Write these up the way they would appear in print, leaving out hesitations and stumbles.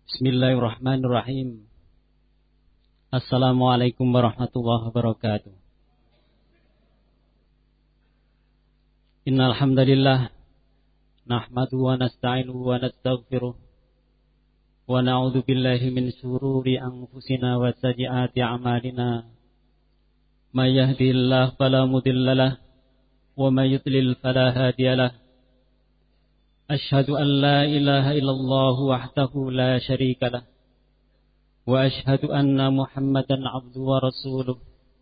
Bismillahirrahmanirrahim. Assalamualaikum warahmatullahi wabarakatuh. Innal hamdalillah nahmaduhu wa nasta'inuhu wa nastaghfiruh wa na'udzu billahi min shururi anfusina wa sayyiati a'malina. May yahdihillahu fala mudilla lahu wa may yudlil fala hadiya lahu. أشهد أن لا إله إلا الله وحده لا شريك له وأشهد أن محمدا عبده ورسوله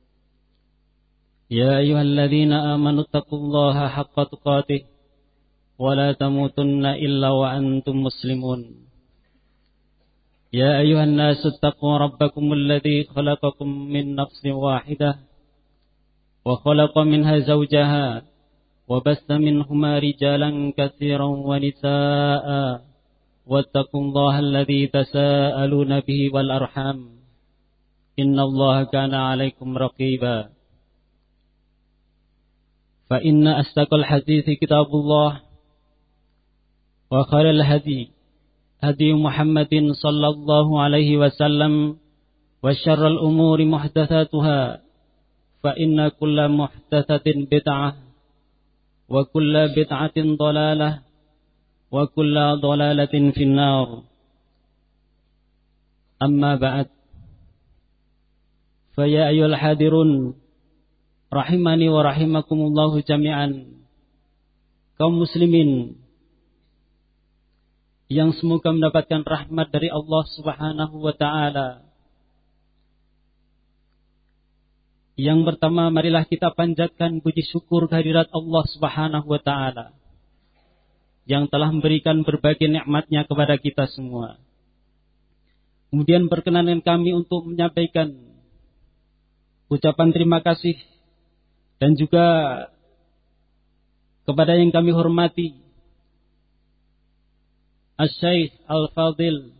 يا أيها الذين آمنوا اتقوا الله حق تقاته ولا تموتن إلا وأنتم مسلمون يا أيها الناس اتقوا ربكم الذي خلقكم من نفس واحدة وخلق منها زوجها وبث منهما رجالا كثيرا ونساء واتقوا الله الذي تساءلون به والأرحام إن الله كان عليكم رقيبا فإن أصدق الحديث كتاب الله وخير الهدي هدي محمد صلى الله عليه وسلم وشر الأمور محدثاتها فإن كل محدثة بدعة وكل بدعة ضلالة وكل ضلالة في النار أما بعد فيا أيها الحاضرون rahimani wa rahimakumullahu jami'an, kaum muslimin yang semoga mendapatkan rahmat dari Allah Subhanahu wa taala. Yang pertama, marilah kita panjatkan puji syukur kehadirat Allah Subhanahu wa taala yang telah memberikan berbagai nikmat-Nya kepada kita semua. Kemudian perkenankan kami untuk menyampaikan ucapan terima kasih dan juga kepada yang kami hormati Asy-Syaikh Al-Fadil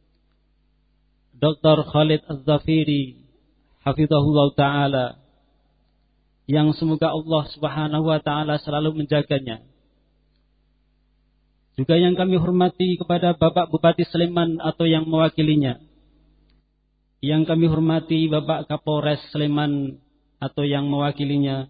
Dr. Khalid Az-Zafiri hafizahullah ta'ala, yang semoga Allah Subhanahu wa ta'ala selalu menjaganya. Juga yang kami hormati kepada Bapak Bupati Sleman atau yang mewakilinya. Yang kami hormati Bapak Kapolres Sleman atau yang mewakilinya.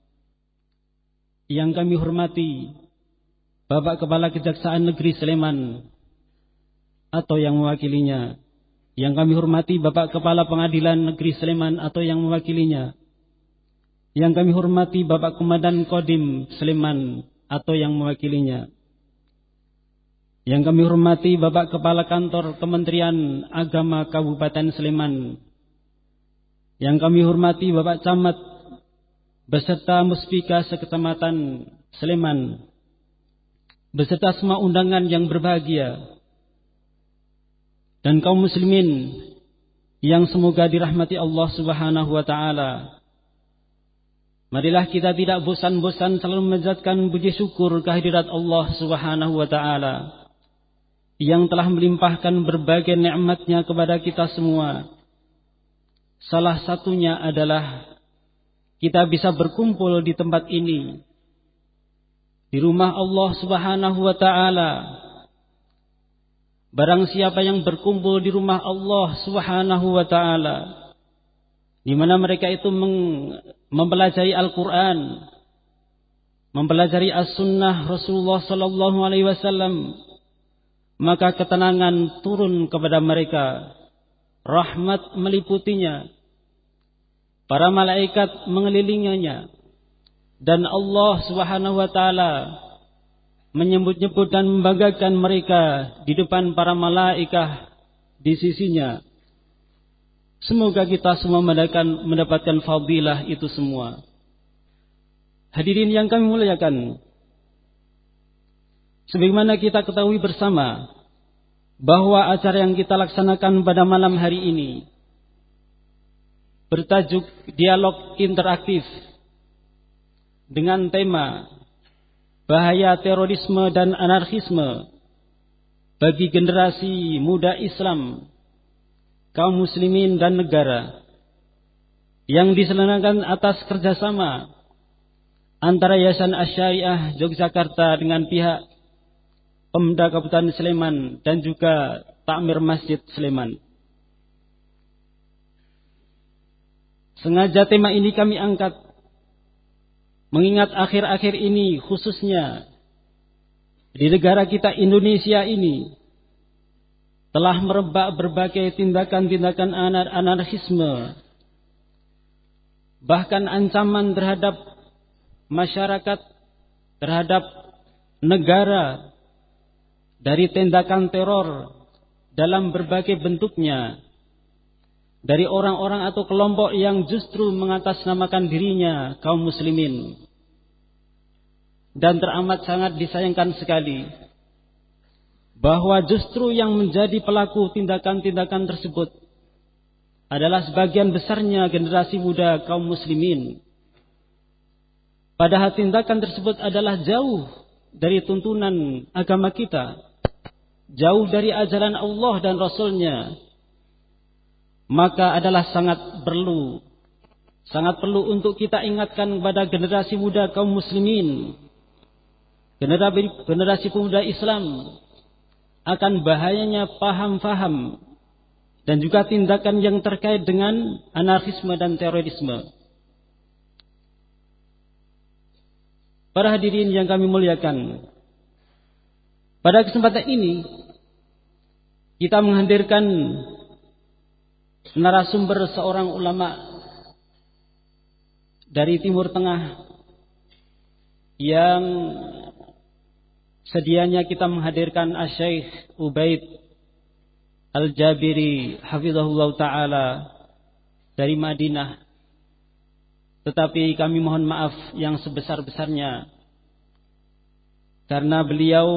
Yang kami hormati Bapak Kepala Kejaksaan Negeri Sleman atau yang mewakilinya. Yang kami hormati Bapak Kepala Pengadilan Negeri Sleman atau yang mewakilinya. Yang kami hormati Bapak Komandan Kodim Sleman atau yang mewakilinya. Yang kami hormati Bapak Kepala Kantor Kementerian Agama Kabupaten Sleman. Yang kami hormati Bapak Camat beserta Muspika Sekecamatan Sleman, beserta semua undangan yang berbahagia. Dan kaum muslimin yang semoga dirahmati Allah Subhanahu wa taala. Marilah kita tidak bosan-bosan selalu memanjatkan puji syukur kehadirat Allah Subhanahu wa taala yang telah melimpahkan berbagai nikmat-Nya kepada kita semua. Salah satunya adalah kita bisa berkumpul di tempat ini, di rumah Allah Subhanahu wa taala. Barang siapa yang berkumpul di rumah Allah Subhanahu wa taala, di mana mereka itu mempelajari Al-Qur'an, mempelajari As-Sunnah Rasulullah sallallahu alaihi wasallam, maka ketenangan turun kepada mereka, rahmat meliputinya, para malaikat mengelilinginya, dan Allah Subhanahu wa taala menyebut-nyebut dan membanggakan mereka di depan para malaikat di sisinya. Semoga kita semua mendapatkan fadilah itu semua. Hadirin yang kami muliakan, sebagaimana kita ketahui bersama bahwa acara yang kita laksanakan pada malam hari ini bertajuk dialog interaktif dengan tema bahaya terorisme dan anarkisme bagi generasi muda Islam, kaum muslimin dan negara, yang diselenggarakan atas kerjasama antara Yayasan Asy-Syariah Yogyakarta dengan pihak Pemda Kabupaten Sleman dan juga takmir Masjid Sleman. Sengaja tema ini kami angkat mengingat akhir-akhir ini khususnya di negara kita Indonesia ini telah merebak berbagai tindakan-tindakan anarkisme, bahkan ancaman terhadap masyarakat, terhadap negara dari tindakan teror dalam berbagai bentuknya, dari orang-orang atau kelompok yang justru mengatasnamakan dirinya kaum muslimin. Dan teramat sangat disayangkan sekali bahwa justru yang menjadi pelaku tindakan-tindakan tersebut adalah sebagian besarnya generasi muda kaum muslimin. Padahal tindakan tersebut adalah jauh dari tuntunan agama kita, jauh dari ajaran Allah dan Rasul-Nya. Maka adalah sangat perlu untuk kita ingatkan kepada generasi muda kaum muslimin, generasi pemuda Islam, akan bahayanya paham-paham dan juga tindakan yang terkait dengan anarkisme dan terorisme. Para hadirin yang kami muliakan, pada kesempatan ini kita menghadirkan narasumber seorang ulama dari Timur Tengah yang sedianya kita menghadirkan Asy-Syaikh Ubaid Al-Jabiri hafizahullah ta'ala dari Madinah. Tetapi kami mohon maaf yang sebesar-besarnya karena beliau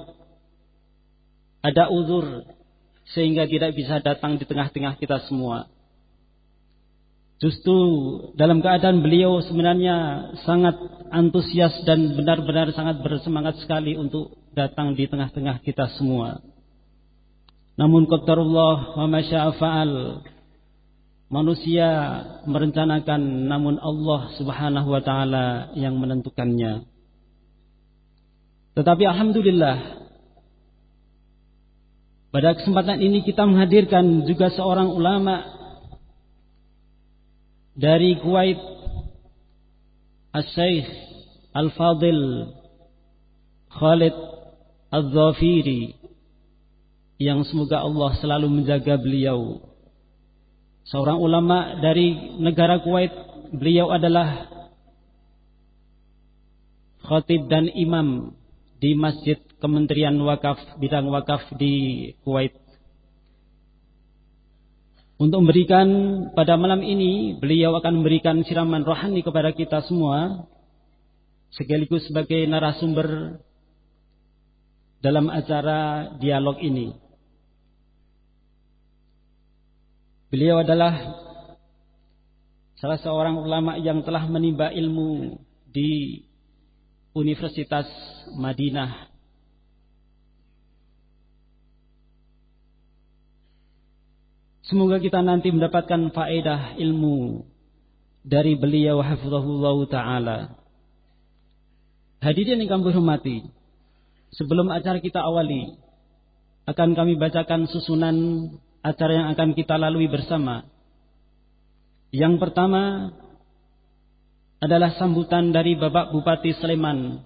ada uzur sehingga tidak bisa datang di tengah-tengah kita semua. Justru dalam keadaan beliau sebenarnya sangat antusias dan benar-benar sangat bersemangat sekali untuk datang di tengah-tengah kita semua. Namun qadarullah wa ma syaa fa'al. Manusia merencanakan, namun Allah Subhanahu wa taala yang menentukannya. Tetapi alhamdulillah, pada kesempatan ini kita menghadirkan juga seorang ulama dari Kuwait, Asy-Syaikh Al-Fadil Khalid Al-Dhafiri, yang semoga Allah selalu menjaga beliau. Seorang ulama dari negara Kuwait, beliau adalah khatib dan imam di Masjid Kementerian Wakaf, bidang wakaf di Kuwait. Untuk memberikan pada malam ini, beliau akan memberikan siraman rohani kepada kita semua, sekaligus sebagai narasumber dalam acara dialog ini. Beliau adalah salah seorang ulama yang telah menimba ilmu di Universitas Madinah. Semoga kita nanti mendapatkan faedah ilmu dari beliau hafizahullah ta'ala. Hadirin yang kami hormati, sebelum acara kita awali, akan kami bacakan susunan acara yang akan kita lalui bersama. Yang pertama adalah sambutan dari Bapak Bupati Sleman,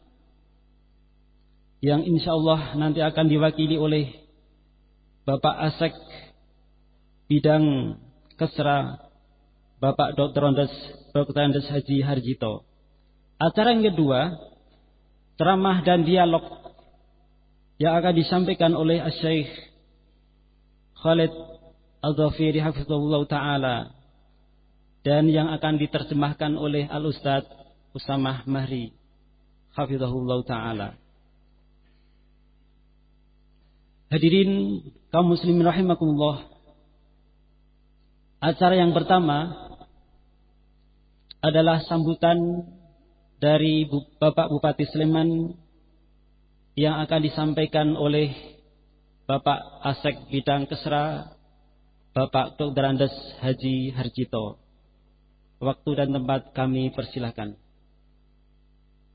yang insyaallah nanti akan diwakili oleh Bapak Asek Bidang Kesra, Bapak Dr. Andes Haji Harjito. Acara yang kedua, ceramah dan dialog yang akan disampaikan oleh Asy-Syaikh Khalid Al-Dhafiri hafizahullah ta'ala, dan yang akan diterjemahkan oleh Al-Ustadz Usamah Mahri hafizahullah ta'ala. Hadirin kaum muslimin rahimakumullah, acara yang pertama adalah sambutan dari Bapak Bupati Sleman yang akan disampaikan oleh Bapak Asek Bidang Kesra, Bapak Dr. Andes Haji Harjito. Waktu dan tempat kami persilahkan.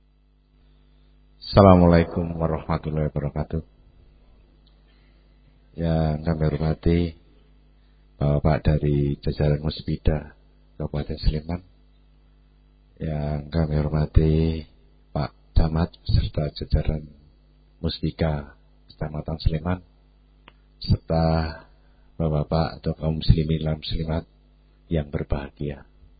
Assalamualaikum warahmatullahi wabarakatuh. Yang kami hormati Bapak dari jajaran Musbida Kabupaten Sleman, yang kami hormati Pak Camat serta jajaran Musbika Kecamatan Sleman, serta Bapak-bapak atau kaum muslimin dan muslimat yang berbahagia.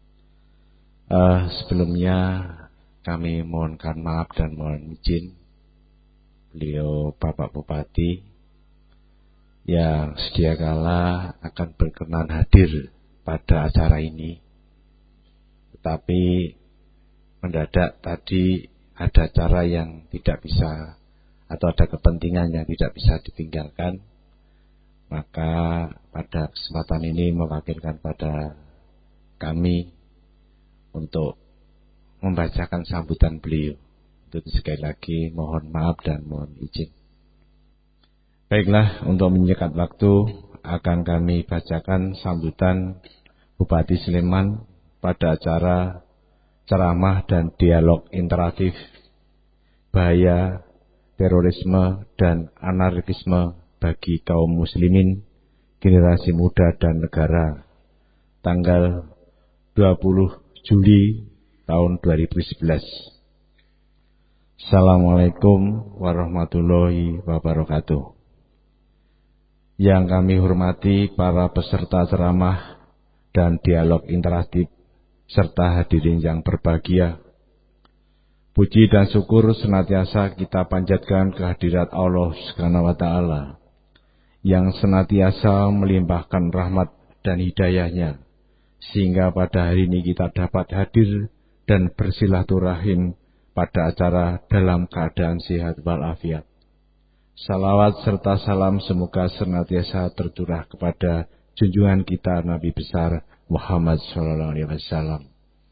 Sebelumnya kami mohonkan maaf dan mohon izin beliau Bapak Bupati yang sedia kala akan berkenan hadir pada acara ini, tetapi mendadak tadi ada acara yang tidak bisa atau ada kepentingan yang tidak bisa ditinggalkan, maka pada kesempatan ini mewakilkan pada kami untuk membacakan sambutan beliau. Untuk sekali lagi mohon maaf dan mohon izin. Baiklah, untuk menyingkat waktu akan kami bacakan sambutan Bupati Sleman pada acara ceramah dan dialog interaktif bahaya terorisme dan anarkisme bagi kaum muslimin, generasi muda dan negara, tanggal 20 Juli tahun 2011. Assalamualaikum warahmatullahi wabarakatuh. Yang kami hormati para peserta ceramah dan dialog interaktif serta hadirin yang berbahagia, puji dan syukur senantiasa kita panjatkan kehadirat Allah Subhanahu wa Ta'ala yang senantiasa melimpahkan rahmat dan hidayahnya, sehingga pada hari ini kita dapat hadir dan bersilaturahim pada acara dalam keadaan sehat walafiat. Salawat serta salam semoga senantiasa tercurah kepada junjungan kita Nabi besar Muhammad SAW.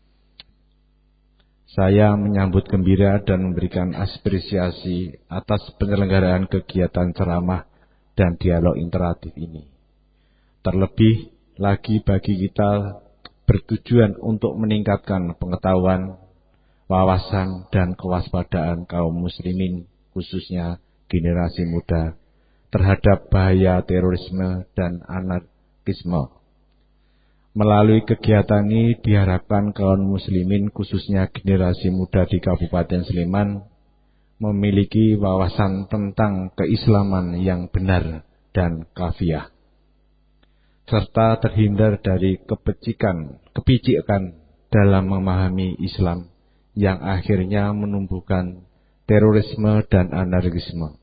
Saya menyambut gembira dan memberikan apresiasi atas penyelenggaraan kegiatan ceramah dan dialog interaktif ini. Terlebih lagi bagi kita bertujuan untuk meningkatkan pengetahuan, wawasan dan kewaspadaan kaum muslimin, khususnya generasi muda, terhadap bahaya terorisme dan anarkisme. Melalui kegiatan ini diharapkan kaum muslimin, khususnya generasi muda di Kabupaten Sleman, memiliki wawasan tentang keislaman yang benar dan kafiah, serta terhindar dari kepicikan dalam memahami Islam yang akhirnya menumbuhkan terorisme dan anarkisme.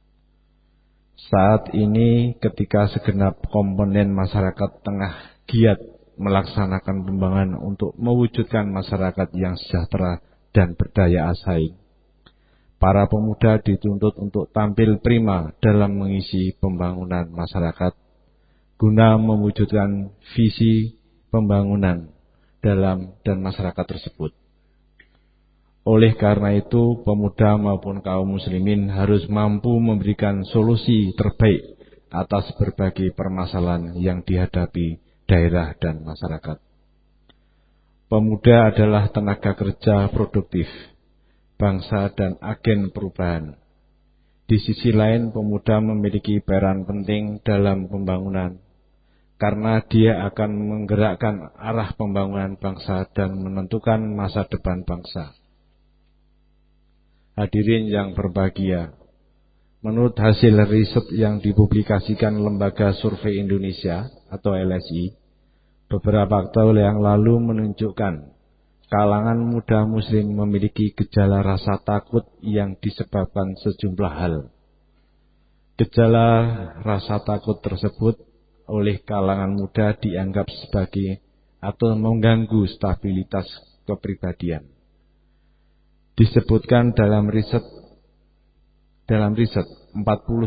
Saat ini ketika segenap komponen masyarakat tengah giat melaksanakan pembangunan untuk mewujudkan masyarakat yang sejahtera dan berdaya saing, para pemuda dituntut untuk tampil prima dalam mengisi pembangunan masyarakat guna mewujudkan visi pembangunan dalam dan masyarakat tersebut. Oleh karena itu, pemuda maupun kaum muslimin harus mampu memberikan solusi terbaik atas berbagai permasalahan yang dihadapi daerah dan masyarakat. Pemuda adalah tenaga kerja produktif bangsa dan agen perubahan. Di sisi lain, pemuda memiliki peran penting dalam pembangunan, karena dia akan menggerakkan arah pembangunan bangsa dan menentukan masa depan bangsa. Hadirin yang berbahagia, menurut hasil riset yang dipublikasikan Lembaga Survei Indonesia atau LSI beberapa tahun yang lalu menunjukkan kalangan muda muslim memiliki gejala rasa takut yang disebabkan sejumlah hal. Gejala rasa takut tersebut oleh kalangan muda dianggap sebagai atau mengganggu stabilitas kepribadian. Disebutkan dalam riset 49,7%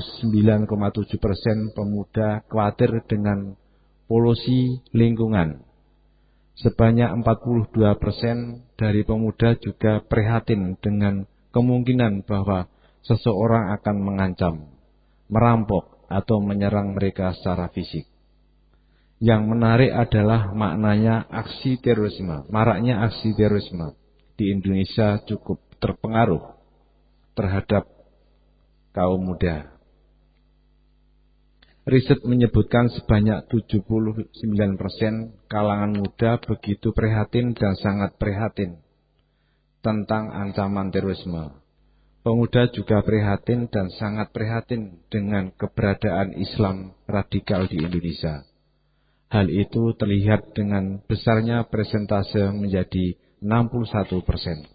pemuda khawatir dengan polusi lingkungan. Sebanyak 42% dari pemuda juga prihatin dengan kemungkinan bahwa seseorang akan mengancam, merampok atau menyerang mereka secara fisik. Yang menarik adalah maraknya aksi terorisme di Indonesia cukup terpengaruh terhadap kaum muda. Riset menyebutkan sebanyak 79% kalangan muda begitu prihatin dan sangat prihatin tentang ancaman terorisme. Pemuda juga prihatin dan sangat prihatin dengan keberadaan Islam radikal di Indonesia. Hal itu terlihat dengan besarnya persentase menjadi 61%.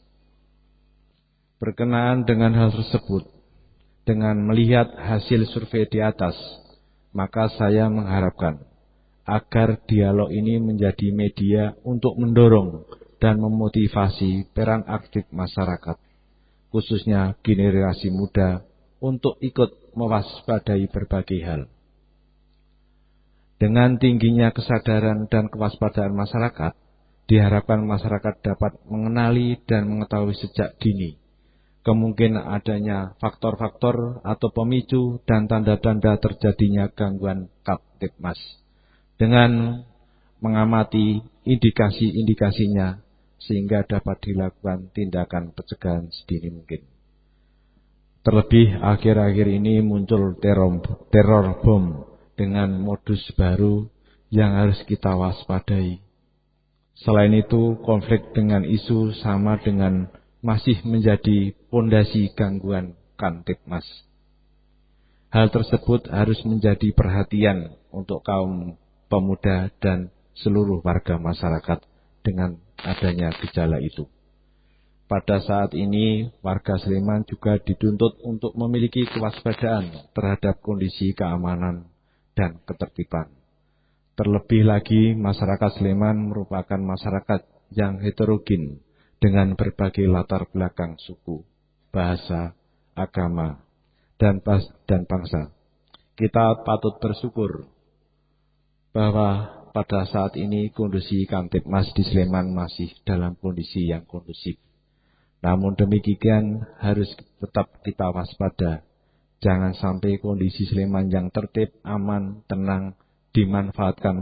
Berkenaan dengan hal tersebut, dengan melihat hasil survei di atas, maka saya mengharapkan agar dialog ini menjadi media untuk mendorong dan memotivasi peran aktif masyarakat, khususnya generasi muda, untuk ikut mewaspadai berbagai hal. Dengan tingginya kesadaran dan kewaspadaan masyarakat, diharapkan masyarakat dapat mengenali dan mengetahui sejak dini kemungkinan adanya faktor-faktor atau pemicu dan tanda-tanda terjadinya gangguan Kamtibmas dengan mengamati indikasi-indikasinya sehingga dapat dilakukan tindakan pencegahan sedini mungkin. Terlebih akhir-akhir ini muncul teror bom dengan modus baru yang harus kita waspadai. Selain itu, konflik dengan isu sama dengan masih menjadi pondasi gangguan Kamtibmas. Hal tersebut harus menjadi perhatian untuk kaum pemuda dan seluruh warga masyarakat dengan adanya gejala itu. Pada saat ini, warga Sleman juga dituntut untuk memiliki kewaspadaan terhadap kondisi keamanan dan ketertiban. Terlebih lagi, masyarakat Sleman merupakan masyarakat yang heterogen dengan berbagai latar belakang suku, bahasa, agama, dan bangsa. Kita patut bersyukur bahwa pada saat ini kondisi Kamtibmas di Sleman masih dalam kondisi yang kondusif. Namun demikian harus tetap kita waspada. Jangan sampai kondisi Sleman yang tertib, aman, tenang dimanfaatkan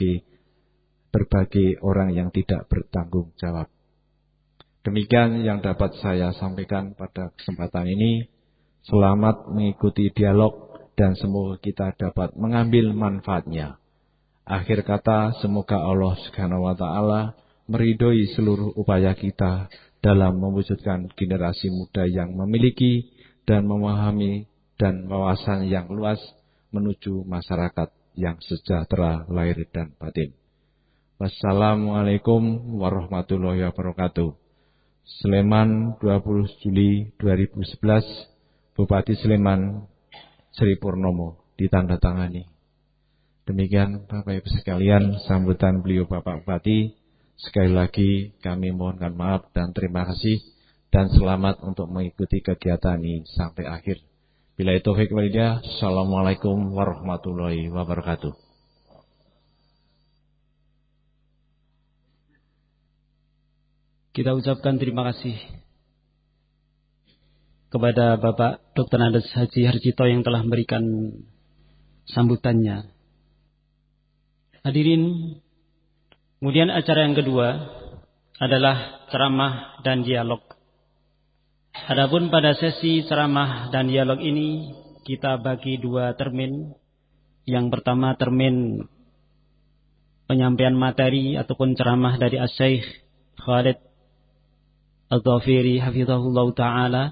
berbagai orang yang tidak bertanggung jawab. Demikian yang dapat saya sampaikan pada kesempatan ini. Selamat mengikuti dialog dan semoga kita dapat mengambil manfaatnya. Akhir kata, semoga Allah Subhanahu wa taala meridhoi seluruh upaya kita dalam mewujudkan generasi muda yang memiliki dan memahami dan wawasan yang luas menuju masyarakat yang sejahtera lahir dan batin. Wassalamualaikum warahmatullahi wabarakatuh. Sleman 20 Juli 2011, Bupati Sleman Sri Purnomo ditandatangani. Demikian Bapak Ibu sekalian sambutan beliau Bapak Bupati. Sekali lagi kami mohonkan maaf dan terima kasih dan selamat untuk mengikuti kegiatan ini sampai akhir. Bila itu taufik wal hidayah. Assalamualaikum warahmatullahi wabarakatuh. Kita ucapkan terima kasih kepada Bapak Dr. Andes Haji Harjito yang telah memberikan sambutannya. Hadirin, kemudian acara yang kedua adalah ceramah dan dialog. Adapun pada sesi ceramah dan dialog ini kita bagi dua termin. Yang pertama termin penyampaian materi ataupun ceramah dari Asy-Syaikh Khalid Al-Dhafiri hafizahullah ta'ala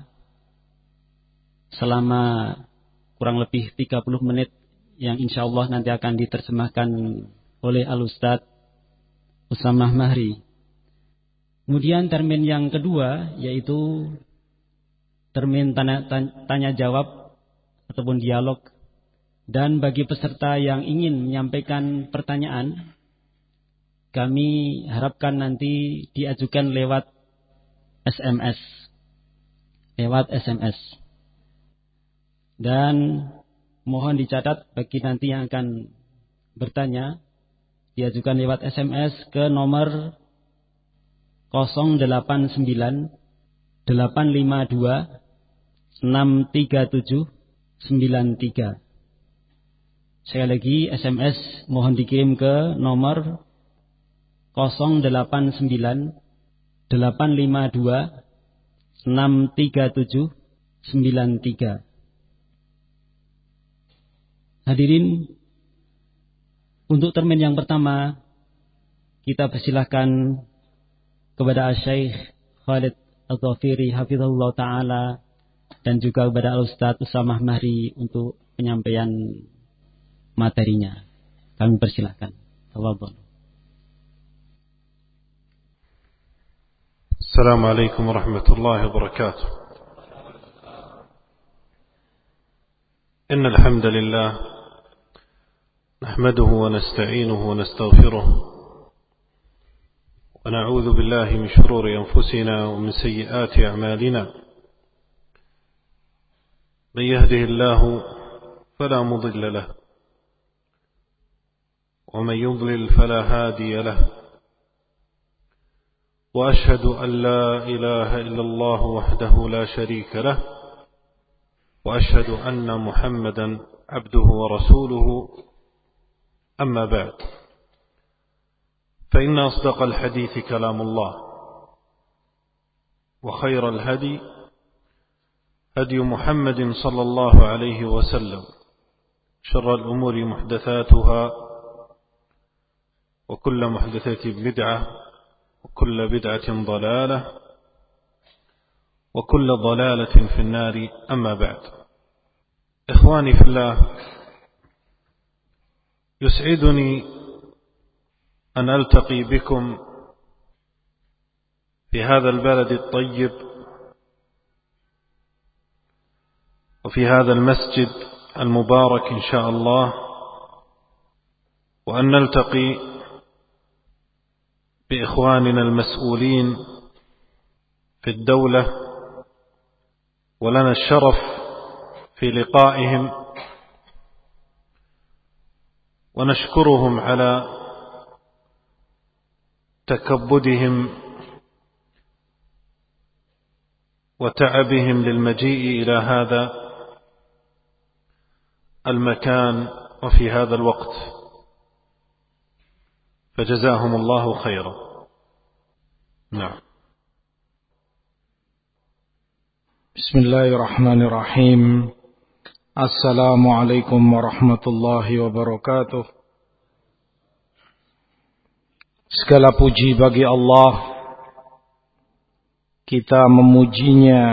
selama kurang lebih 30 menit yang insyaallah nanti akan diterjemahkan oleh Al-Ustadz Usamah Mahri. Kemudian termin yang kedua yaitu termin tanya jawab ataupun dialog. Dan bagi peserta yang ingin menyampaikan pertanyaan, kami harapkan nanti diajukan lewat SMS. Dan mohon dicatat bagi nanti yang akan bertanya, diajukan lewat SMS ke nomor 089 852 637 93. Sekali lagi SMS mohon dikirim ke nomor 089 852 637 93. Hadirin, untuk termin yang pertama kita persilahkan kepada Syekh Khalid Al-Ghafiri hafizahullah taala dan juga kepada Al-Ustaz Usamah Mahri untuk penyampaian materinya. Kami persilahkan. Tafadhol. Assalamualaikum warahmatullahi wabarakatuh. Innal hamdalillah nahmaduhu wa nasta'inuhu wa nastaghfiruh wa na'udzu billahi min shururi anfusina wa min sayyiati a'malina. Man yahdihillahu fala mudilla lahu wa man yudlil fala hadiya lahu. وأشهد أن لا إله إلا الله وحده لا شريك له وأشهد أن محمدا عبده ورسوله أما بعد فإن أصدق الحديث كلام الله وخير الهدي هدي محمد صلى الله عليه وسلم شر الأمور محدثاتها وكل محدثة بدعة وكل بدعة ضلالة وكل ضلالة في النار. أما بعد، إخواني في الله، يسعدني أن ألتقي بكم في هذا البلد الطيب وفي هذا المسجد المبارك إن شاء الله، وأن نلتقي بإخواننا المسؤولين في الدولة، ولنا الشرف في لقائهم، ونشكرهم على تكبدهم وتعبهم للمجيء إلى هذا المكان وفي هذا الوقت، فجزاهم الله خيرا. نعم. بسم الله الرحمن الرحيم. السلام عليكم ورحمة الله وبركاته. Segala puji bagi Allah. Kita memujinya,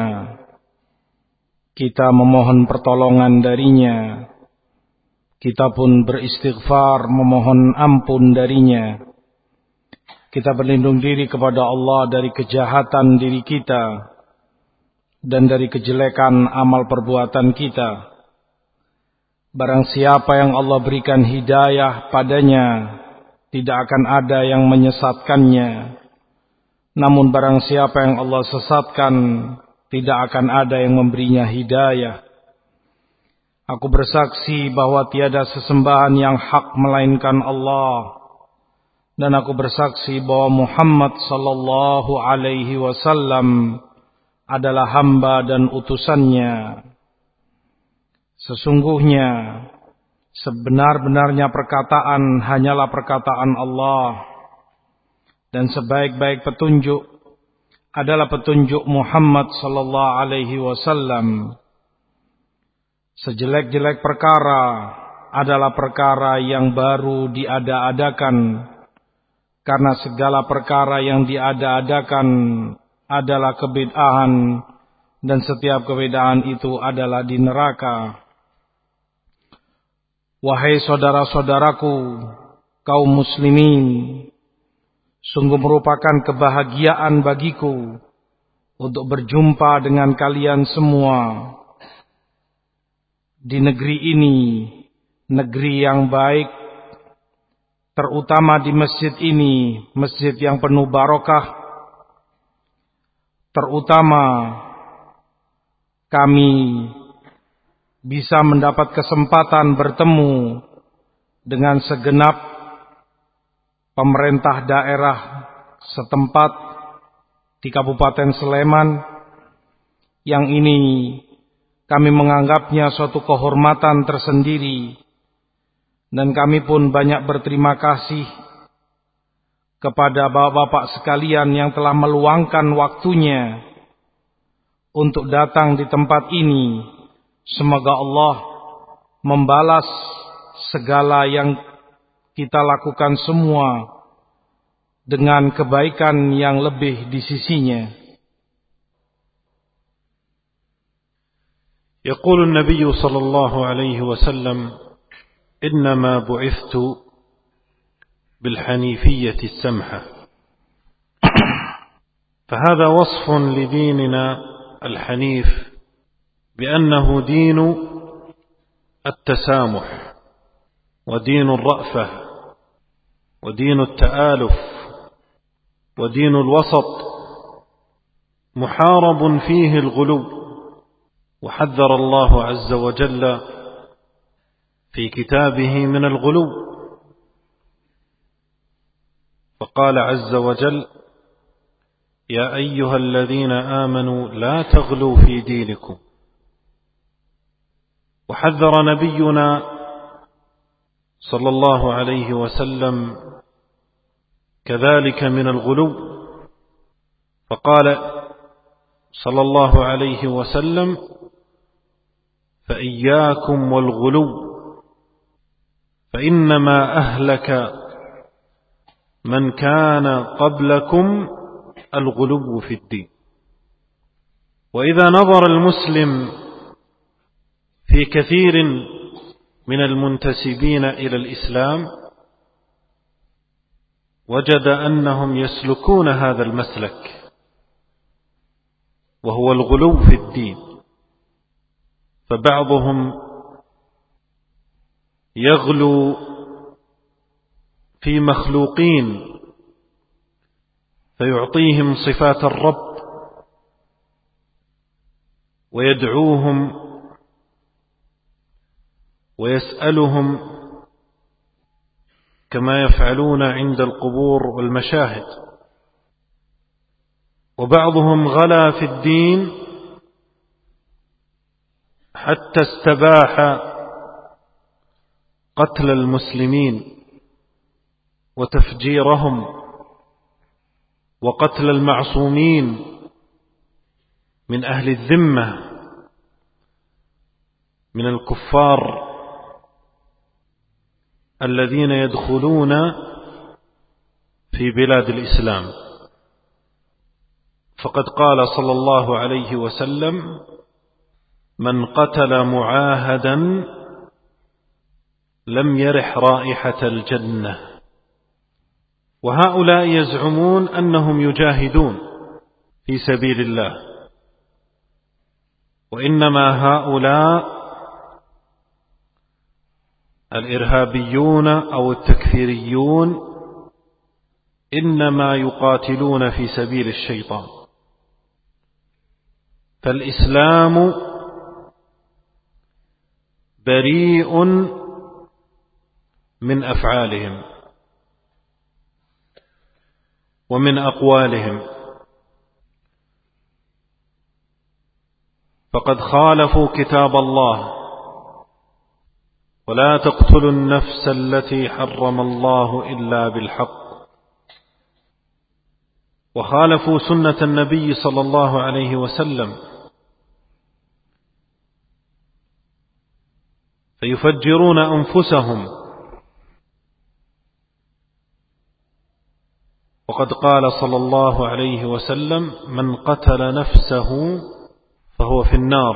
kita memohon pertolongan darinya, kita pun beristighfar memohon ampun darinya. Kita berlindung diri kepada Allah dari kejahatan diri kita dan dari kejelekan amal perbuatan kita. Barang siapa yang Allah berikan hidayah padanya, tidak akan ada yang menyesatkannya. Namun barang siapa yang Allah sesatkan, tidak akan ada yang memberinya hidayah. Aku bersaksi bahwa tiada sesembahan yang hak melainkan Allah, dan aku bersaksi bahwa Muhammad sallallahu alaihi wasallam adalah hamba dan utusannya. Sesungguhnya sebenar-benarnya perkataan hanyalah perkataan Allah, dan sebaik-baik petunjuk adalah petunjuk Muhammad sallallahu alaihi wasallam. Sejelek-jelek perkara adalah perkara yang baru diada-adakan, karena segala perkara yang diada-adakan adalah kebid'ahan, dan setiap kebid'ahan itu adalah di neraka. Wahai saudara-saudaraku, kaum muslimin, sungguh merupakan kebahagiaan bagiku untuk berjumpa dengan kalian semua di negeri ini, negeri yang baik, terutama di masjid ini, masjid yang penuh barokah. Terutama kami bisa mendapat kesempatan bertemu dengan segenap pemerintah daerah setempat di Kabupaten Sleman, yang ini kami menganggapnya suatu kehormatan tersendiri, dan kami pun banyak berterima kasih kepada bapak-bapak sekalian yang telah meluangkan waktunya untuk datang di tempat ini. Semoga Allah membalas segala yang kita lakukan semua dengan kebaikan yang lebih di sisinya. يقول النبي صلى الله عليه وسلم إنما بعثت بالحنيفية السمحة. فهذا وصف لديننا الحنيف بأنه دين التسامح ودين الرأفة ودين التآلف ودين الوسط، محارب فيه الغلو. وحذر الله عز وجل في كتابه من الغلو، فقال عز وجل: يا أيها الذين آمنوا لا تغلوا في دينكم. وحذر نبينا صلى الله عليه وسلم كذلك من الغلو، فقال صلى الله عليه وسلم: فإياكم والغلو فإنما أهلك من كان قبلكم الغلو في الدين. وإذا نظر المسلم في كثير من المنتسبين إلى الإسلام وجد أنهم يسلكون هذا المسلك، وهو الغلو في الدين. فبعضهم يغلو في مخلوقين فيعطيهم صفات الرب ويدعوهم ويسألهم كما يفعلون عند القبور والمشاهد. وبعضهم غلا في الدين حتى استباح قتل المسلمين وتفجيرهم وقتل المعصومين من أهل الذمة من الكفار الذين يدخلون في بلاد الإسلام. فقد قال صلى الله عليه وسلم: من قتل معاهدا لم يرح رائحة الجنة. وهؤلاء يزعمون أنهم يجاهدون في سبيل الله، وإنما هؤلاء الإرهابيون أو التكفيريون إنما يقاتلون في سبيل الشيطان. فالإسلام بريء من أفعالهم ومن أقوالهم، فقد خالفوا كتاب الله: ولا تقتلوا النفس التي حرم الله إلا بالحق. وخالفوا سنة النبي صلى الله عليه وسلم، فيفجرون أنفسهم. وقد قال صلى الله عليه وسلم: من قتل نفسه فهو في النار،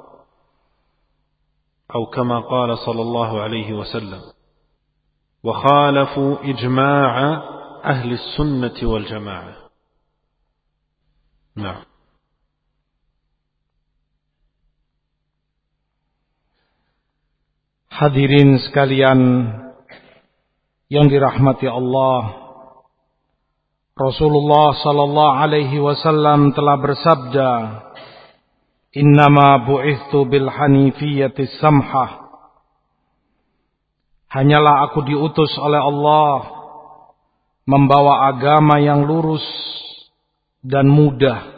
أو كما قال صلى الله عليه وسلم. وخالفوا إجماع أهل السنة والجماعة. نعم. Hadirin sekalian yang dirahmati Allah, Rasulullah sallallahu alaihi wasallam telah bersabda, "Innama bu'ithtu bil hanifiyyati samhah." Hanyalah aku diutus oleh Allah membawa agama yang lurus dan mudah.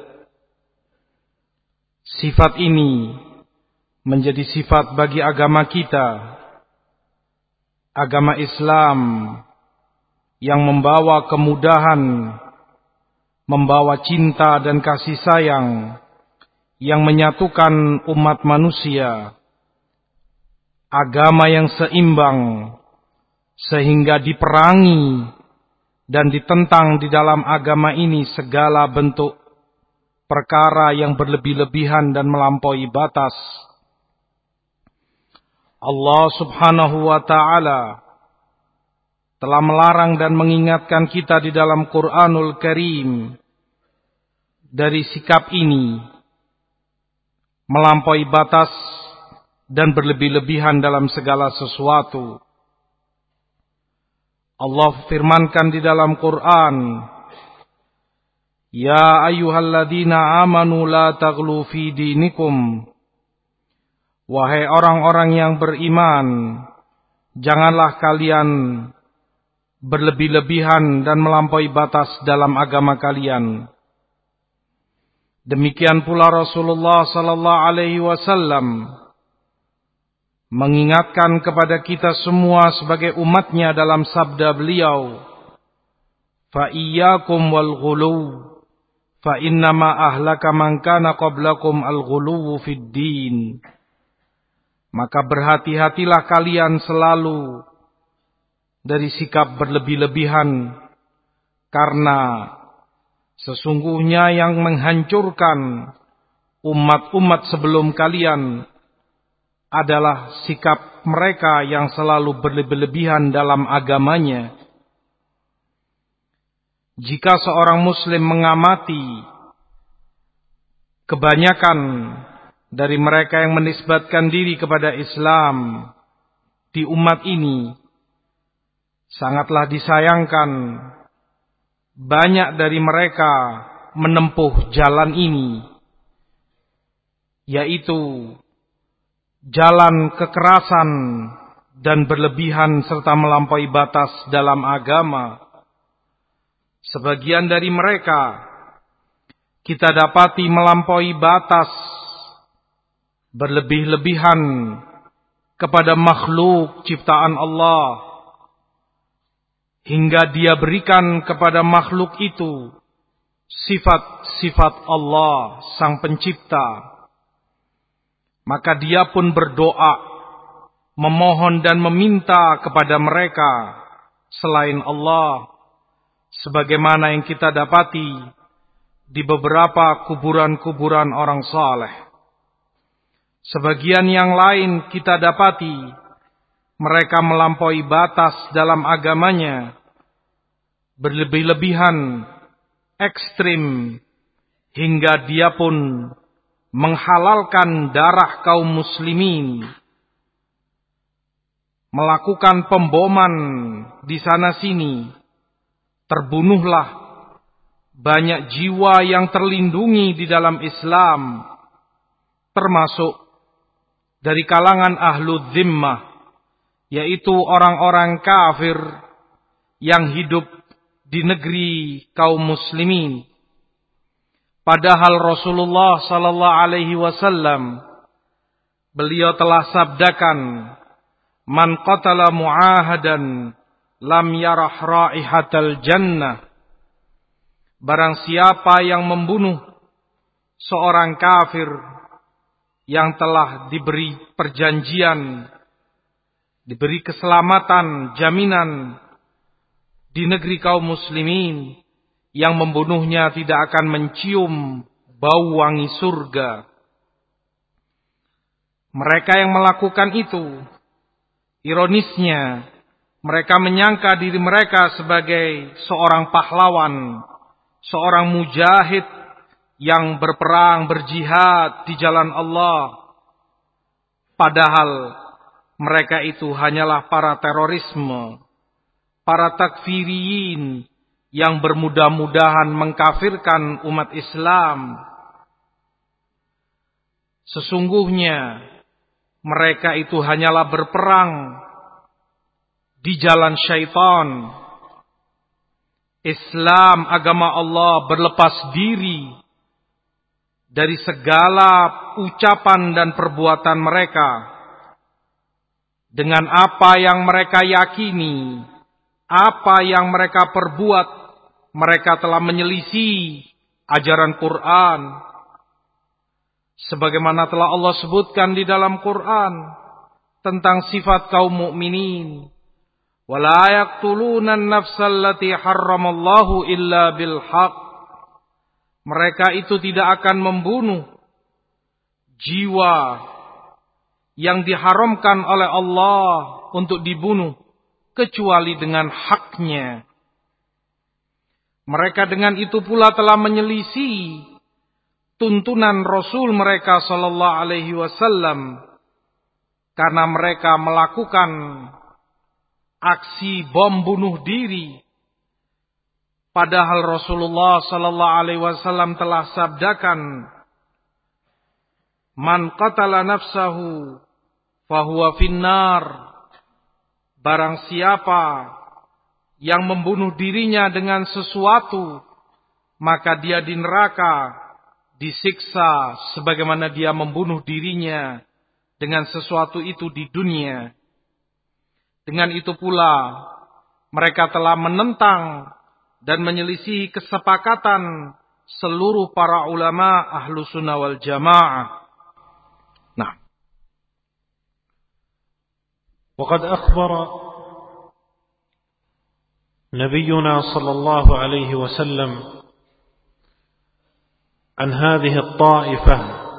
Sifat ini menjadi sifat bagi agama kita, agama Islam yang membawa kemudahan, membawa cinta dan kasih sayang, yang menyatukan umat manusia agama yang seimbang, sehingga diperangi dan ditentang di dalam agama ini segala bentuk perkara yang berlebih-lebihan dan melampaui batas. Allah Subhanahu wa ta'ala telah melarang dan mengingatkan kita di dalam Qur'anul Karim dari sikap ini, melampaui batas dan berlebih-lebihan dalam segala sesuatu. Allah firmankan di dalam Qur'an, Ya ayyuhalladzina amanu la taghlu fi dinikum. Wahai orang-orang yang beriman, janganlah kalian berlebih-lebihan dan melampaui batas dalam agama kalian. Demikian pula Rasulullah sallallahu alaihi wasallam mengingatkan kepada kita semua sebagai umatnya dalam sabda beliau, Fa iyyakum wal ghuluw, fa innama ahlaka man kana qablakum al ghuluw fid din. Maka berhati-hatilah kalian selalu dari sikap berlebih-lebihan, karena sesungguhnya yang menghancurkan umat-umat sebelum kalian adalah sikap mereka yang selalu berlebih-lebihan dalam agamanya. Jika seorang muslim mengamati kebanyakan dari mereka yang menisbatkan diri kepada Islam di umat ini, sangatlah disayangkan banyak dari mereka menempuh jalan ini, yaitu jalan kekerasan dan berlebihan serta melampaui batas dalam agama. Sebagian dari mereka kita dapati melampaui batas, berlebih-lebihan kepada makhluk ciptaan Allah, hingga dia berikan kepada makhluk itu sifat-sifat Allah Sang Pencipta. Maka dia pun berdoa, memohon dan meminta kepada mereka selain Allah, sebagaimana yang kita dapati di beberapa kuburan-kuburan orang saleh. Sebagian yang lain kita dapati mereka melampaui batas dalam agamanya, berlebih-lebihan, ekstrim, hingga dia pun menghalalkan darah kaum muslimin, melakukan pemboman di sana-sini. Terbunuhlah banyak jiwa yang terlindungi di dalam Islam, termasuk dari kalangan ahlul zimmah, yaitu orang-orang kafir yang hidup di negeri kaum muslimin. Padahal Rasulullah sallallahu alaihi wasallam beliau telah sabdakan, "Man qatala mu'ahadan lam yarah raihatal jannah." Barang siapa yang membunuh seorang kafir yang telah diberi perjanjian, diberi keselamatan, jaminan di negeri kaum muslimin, yang membunuhnya tidak akan mencium bau wangi surga. Mereka yang melakukan itu, ironisnya, mereka menyangka diri mereka sebagai seorang pahlawan, seorang mujahid yang berperang, berjihad di jalan Allah. Padahal mereka itu hanyalah para terorisme, para takfiriyin yang bermudah-mudahan mengkafirkan umat Islam. Sesungguhnya mereka itu hanyalah berperang di jalan syaitan. Islam, agama Allah, berlepas diri dari segala ucapan dan perbuatan mereka dengan apa yang mereka yakini, apa yang mereka perbuat. Mereka telah menyelisih ajaran Quran, sebagaimana telah Allah sebutkan di dalam Quran tentang sifat kaum mukminin. Wala yaqtuluna an-nafsal lati harramallahu illa bil haqq. Mereka itu tidak akan membunuh jiwa yang diharamkan oleh Allah untuk dibunuh kecuali dengan haknya. Mereka dengan itu pula telah menyelisih tuntunan Rasul mereka sallallahu alaihi wasallam karena mereka melakukan aksi bom bunuh diri, padahal Rasulullah sallallahu alaihi wasallam telah sabdakan, "Man qatala nafsahu fahuwa finnar." Barang siapa yang membunuh dirinya dengan sesuatu, maka dia di neraka, disiksa sebagaimana dia membunuh dirinya dengan sesuatu itu di dunia. Dengan itu pula mereka telah menentang dan menyelisihi kesepakatan seluruh para ulama ahlu sunnah wal jamaah. Nah, وقد أخبر نبينا صلى الله عليه وسلم عن هذه الطائفة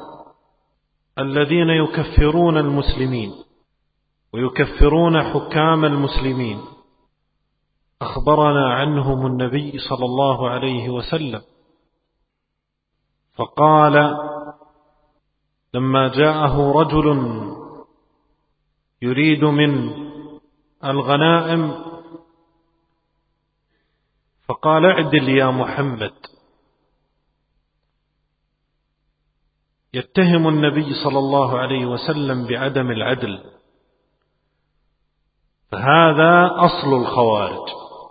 الذين يكفرون المسلمين ويكفرون حكام المسلمين. أخبرنا عنهم النبي صلى الله عليه وسلم فقال لما جاءه رجل يريد من الغنائم فقال اعدل يا محمد. يتهم النبي صلى الله عليه وسلم بعدم العدل، فهذا أصل الخوارج.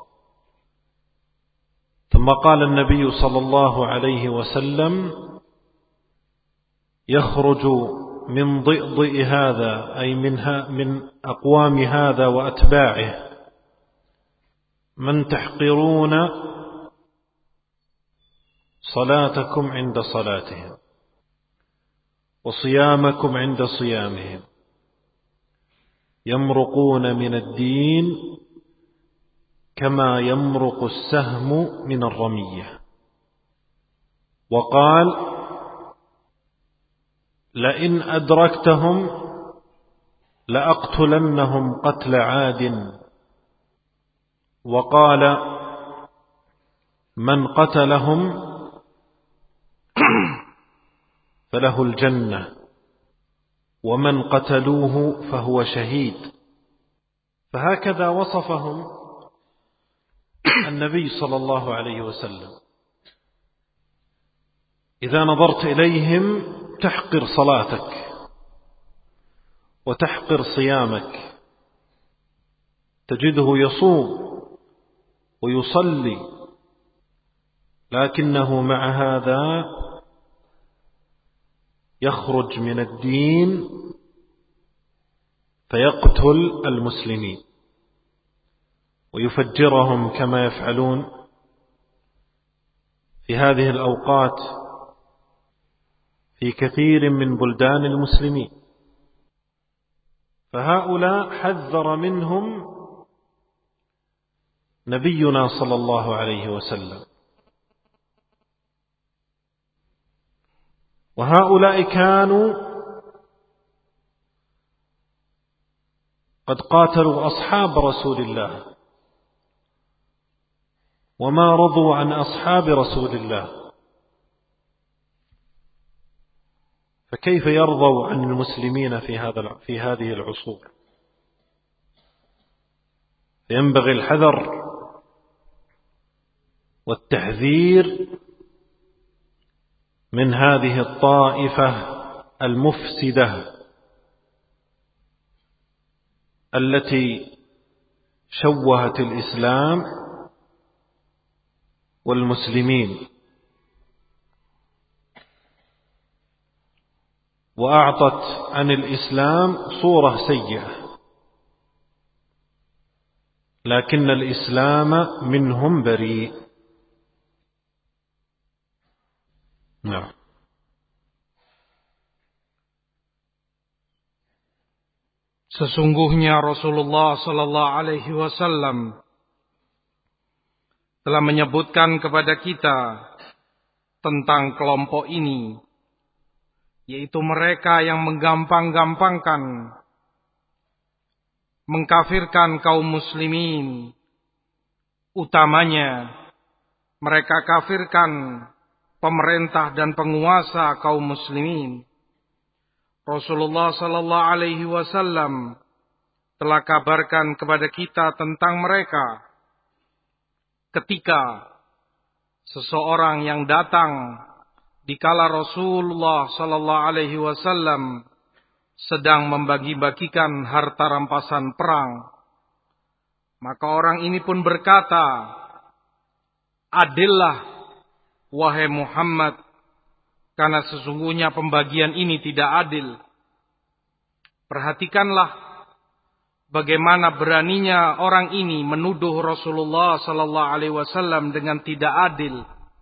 ثم قال النبي صلى الله عليه وسلم يخرج من ضئضئ هذا أي من أقوام هذا وأتباعه من تحقرون صلاتكم عند صلاتهم وصيامكم عند صيامهم يمرقون من الدين كما يمرق السهم من الرمية. وقال لئن أدركتهم لأقتلنهم قتل عاد. وقال من قتلهم فله الجنة ومن قتلوه فهو شهيد. فهكذا وصفهم النبي صلى الله عليه وسلم. إذا نظرت إليهم تحقر صلاتك وتحقر صيامك، تجده يصوم ويصلي، لكنه مع هذا يخرج من الدين فيقتل المسلمين ويفجرهم كما يفعلون في هذه الأوقات في كثير من بلدان المسلمين. فهؤلاء حذر منهم نبينا صلى الله عليه وسلم. وهؤلاء كانوا قد قاتلوا أصحاب رسول الله وما رضوا عن أصحاب رسول الله، فكيف يرضوا عن المسلمين في هذه العصور؟ ينبغي الحذر والتحذير من هذه الطائفة المفسدة التي شوهت الإسلام والمسلمين وأعطت عن الإسلام صورة سيئة، لكن الإسلام منهم بريء. نعم. Sesungguhnya Rasulullah sallallahu alaihi wasallam telah menyebutkan kepada kita tentang kelompok ini, yaitu mereka yang menggampang-gampangkan, mengkafirkan kaum muslimin. Utamanya mereka kafirkan pemerintah dan penguasa kaum muslimin. Rasulullah sallallahu alaihi wasallam telah kabarkan kepada kita tentang mereka ketika seseorang yang datang dikala Rasulullah sallallahu alaihi wasallam sedang membagi-bagikan harta rampasan perang, maka orang ini pun berkata, "Adillah wahai Muhammad, karena sesungguhnya pembagian ini tidak adil." Perhatikanlah bagaimana beraninya orang ini menuduh Rasulullah sallallahu alaihi wasallam dengan tidak adil.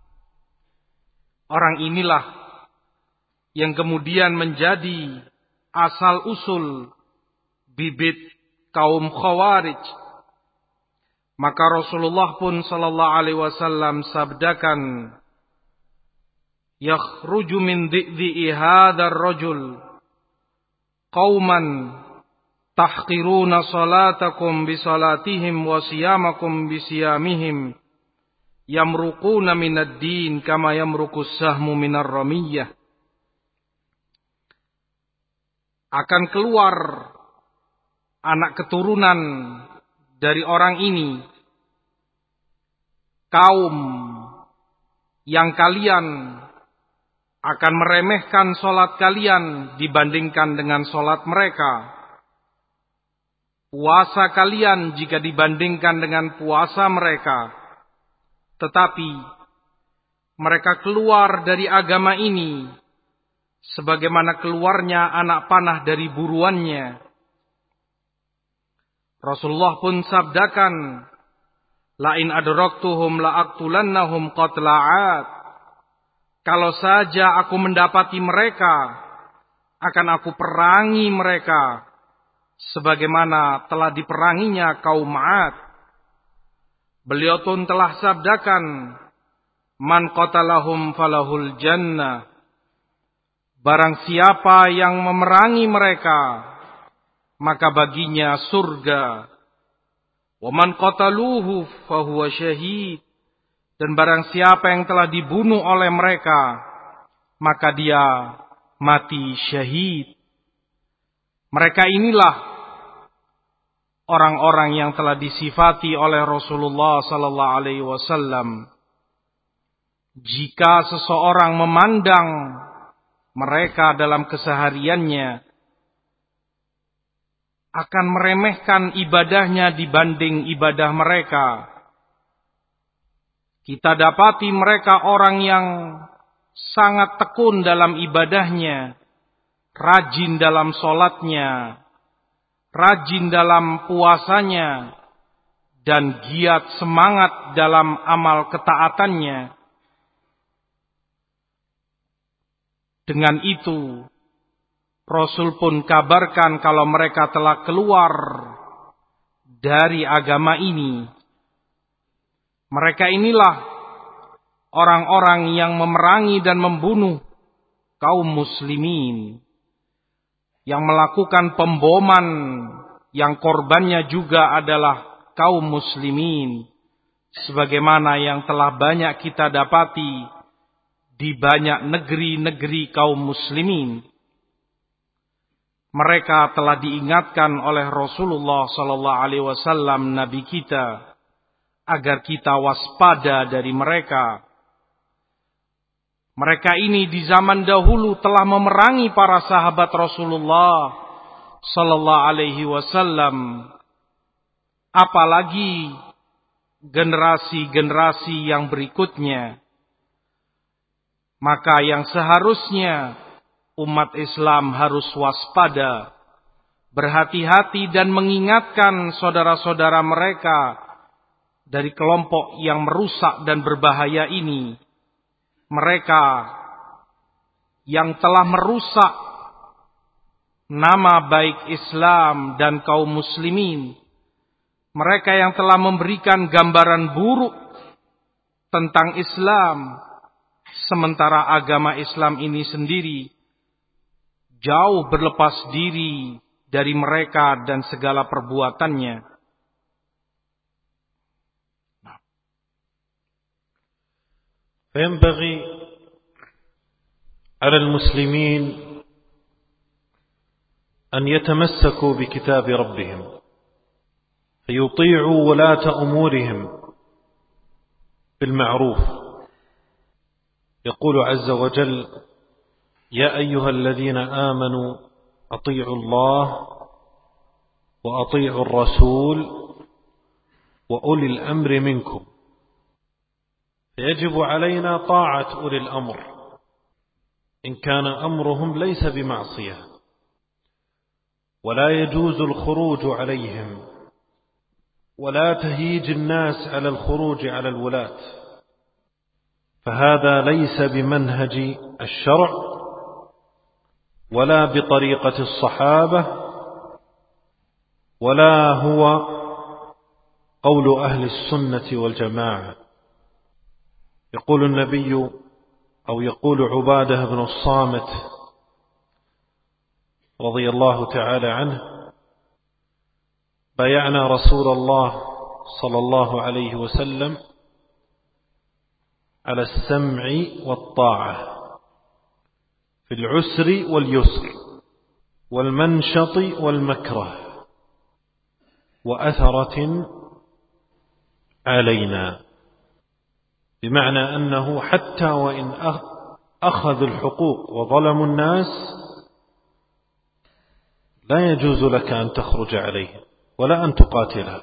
Orang inilah yang kemudian menjadi asal usul bibit kaum Khawarij. Maka Rasulullah pun sallallahu alaihi wasallam sabdakan, "Yakhruju min dhi'i hadzal rajul qauman tahqiruna salatakum bi salatihim wa siyamakum bi siyamihim yamruquna minad din kama yamruqus sahmu minar ramiyah." Akan keluar anak keturunan dari orang ini, kaum yang kalian akan meremehkan solat kalian dibandingkan dengan solat mereka. Puasa kalian jika dibandingkan dengan puasa mereka. Tetapi mereka keluar dari agama ini sebagaimana keluarnya anak panah dari buruannya. Rasulullah pun sabdakan, "La in adraktuhum la aqtulannahum qatla'at." Kalau saja aku mendapati mereka, akan aku perangi mereka sebagaimana telah diperanginya kaum 'Ad. Beliau pun telah sabdakan, "Man qatalahum falahul jannah." Barang siapa yang memerangi mereka, maka baginya surga. "Wa man qataluhu fahuwa syahid." Dan barang siapa yang telah dibunuh oleh mereka, maka dia mati syahid. Mereka inilah orang-orang yang telah disifati oleh Rasulullah sallallahu alaihi wasallam. Jika seseorang memandang mereka dalam kesehariannya, akan meremehkan ibadahnya dibanding ibadah mereka. Kita dapati mereka orang yang sangat tekun dalam ibadahnya, rajin dalam sholatnya, rajin dalam puasanya, dan giat semangat dalam amal ketaatannya. Dengan itu, Rasul pun kabarkan kalau mereka telah keluar dari agama ini. Mereka inilah orang-orang yang memerangi dan membunuh kaum muslimin, yang melakukan pemboman yang korbannya juga adalah kaum muslimin, sebagaimana yang telah banyak kita dapati di banyak negeri-negeri kaum muslimin. Mereka telah diingatkan oleh Rasulullah sallallahu alaihi wasallam, nabi kita, agar kita waspada dari mereka. Mereka ini di zaman dahulu telah memerangi para sahabat Rasulullah sallallahu alaihi wasallam. Apalagi generasi-generasi yang berikutnya. Maka yang seharusnya umat Islam harus waspada, berhati-hati dan mengingatkan saudara-saudara mereka dari kelompok yang merusak dan berbahaya ini. Mereka yang telah merusak nama baik Islam dan kaum muslimin. Mereka yang telah memberikan gambaran buruk tentang Islam, sementara agama Islam ini sendiri jauh berlepas diri dari mereka dan segala perbuatannya. فينبغي على المسلمين أن يتمسكوا بكتاب ربهم فيطيعوا ولاة أمورهم بالمعروف. يقول عز وجل: يا أيها الذين آمنوا أطيعوا الله وأطيعوا الرسول وأولي الأمر منكم. فيجب علينا طاعة أولي الأمر إن كان أمرهم ليس بمعصية، ولا يجوز الخروج عليهم ولا تهيج الناس على الخروج على الولاة، فهذا ليس بمنهج الشرع ولا بطريقة الصحابة ولا هو قول أهل السنة والجماعة. يقول النبي أو يقول عبادة بن الصامت رضي الله تعالى عنه: بايعنا رسول الله صلى الله عليه وسلم على السمع والطاعة في العسر واليسر والمنشط والمكره وأثرة علينا، بمعنى أنه حتى وإن أخذوا الحقوق وظلموا الناس لا يجوز لك أن تخرج عليهم ولا أن تقاتلهم،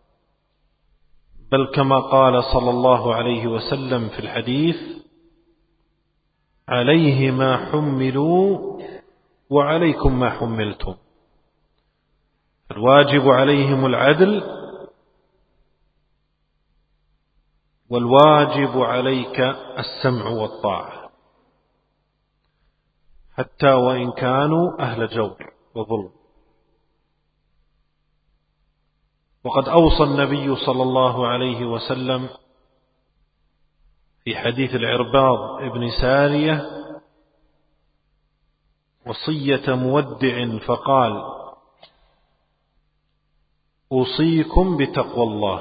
بل كما قال صلى الله عليه وسلم في الحديث: عليه ما حملوا وعليكم ما حملتم. الواجب عليهم العدل، والواجب عليك السمع والطاعة حتى وإن كانوا أهل جور وظلم. وقد أوصى النبي صلى الله عليه وسلم في حديث العرباض ابن سارية وصية مودع فقال: أوصيكم بتقوى الله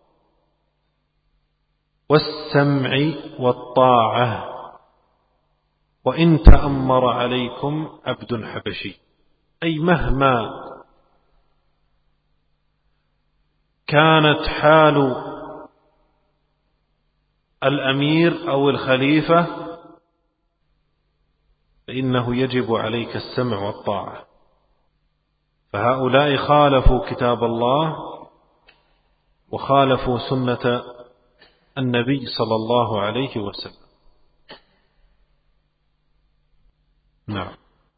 والسمع والطاعة وإن تأمر عليكم عبد حبشي. أي مهما كانت حال الأمير أو الخليفة فإنه يجب عليك السمع والطاعة. فهؤلاء خالفوا كتاب الله وخالفوا سنة النبي صلى الله عليه وسلم. نعم.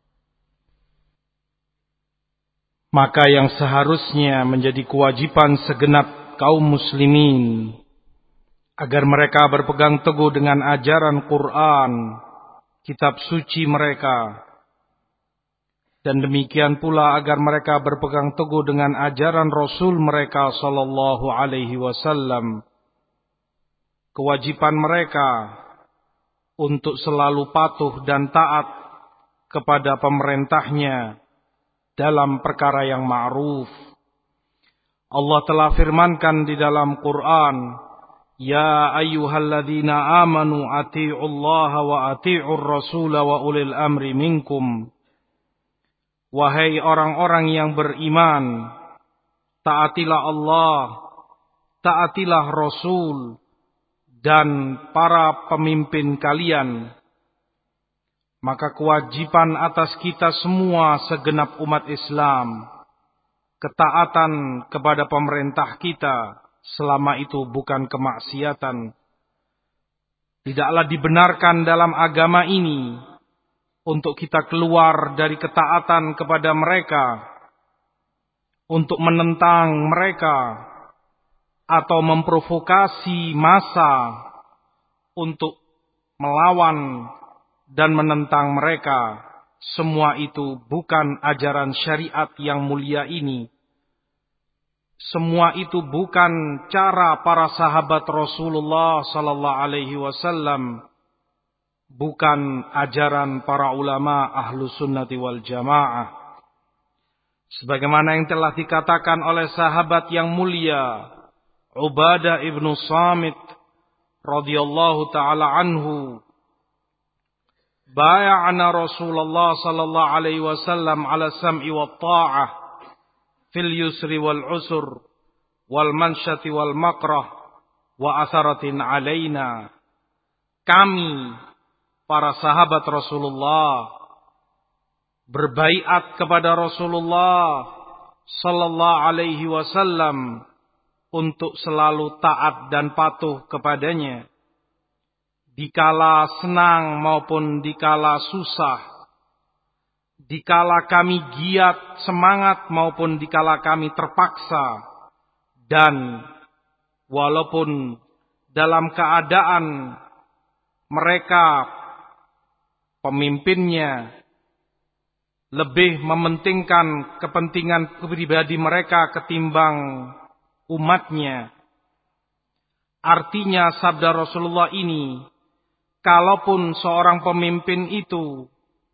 Maka yang seharusnya menjadi kewajiban segenap kaum muslimin agar mereka berpegang teguh dengan ajaran Quran, kitab suci mereka, dan demikian pula agar mereka berpegang teguh dengan ajaran Rasul mereka sallallahu alaihi wasallam. Kewajiban mereka untuk selalu patuh dan taat kepada pemerintahnya dalam perkara yang ma'ruf. Allah telah firmankan di dalam Quran: Ya ayyuhalladzina amanu ati'ullaha wa ati'ur rasula wa ulil amri minkum. Wahai orang-orang yang beriman, taatilah Allah, taatilah Rasul, dan para pemimpin kalian. Maka kewajiban atas kita semua segenap umat Islam, ketaatan kepada pemerintah kita selama itu bukan kemaksiatan. Tidaklah dibenarkan dalam agama ini untuk kita keluar dari ketaatan kepada mereka, untuk menentang mereka, atau memprovokasi massa untuk melawan dan menentang mereka. semua itu bukan ajaran syariat yang mulia ini. Semua itu bukan cara para sahabat Rasulullah sallallahu alaihi wasallam, bukan ajaran para ulama Ahlus Sunnati wal Jamaah. Sebagaimana yang telah dikatakan oleh sahabat yang mulia Ubadah ibnu Samit radhiyallahu taala anhu, bay'ana Rasulullah sallallahu alaihi wasallam ala sam'i wa ta'ah fil yusri wal usur wal mansyati wal makrah wa atharatin alaina. Kami para sahabat Rasulullah berbaiat kepada Rasulullah sallallahu alaihi wasallam untuk selalu taat dan patuh kepadanya dikala senang maupun dikala susah, dikala kami giat semangat maupun dikala kami terpaksa, dan walaupun dalam keadaan mereka pemimpinnya lebih mementingkan kepentingan pribadi mereka ketimbang umatnya. Artinya sabda Rasulullah ini, kalaupun seorang pemimpin itu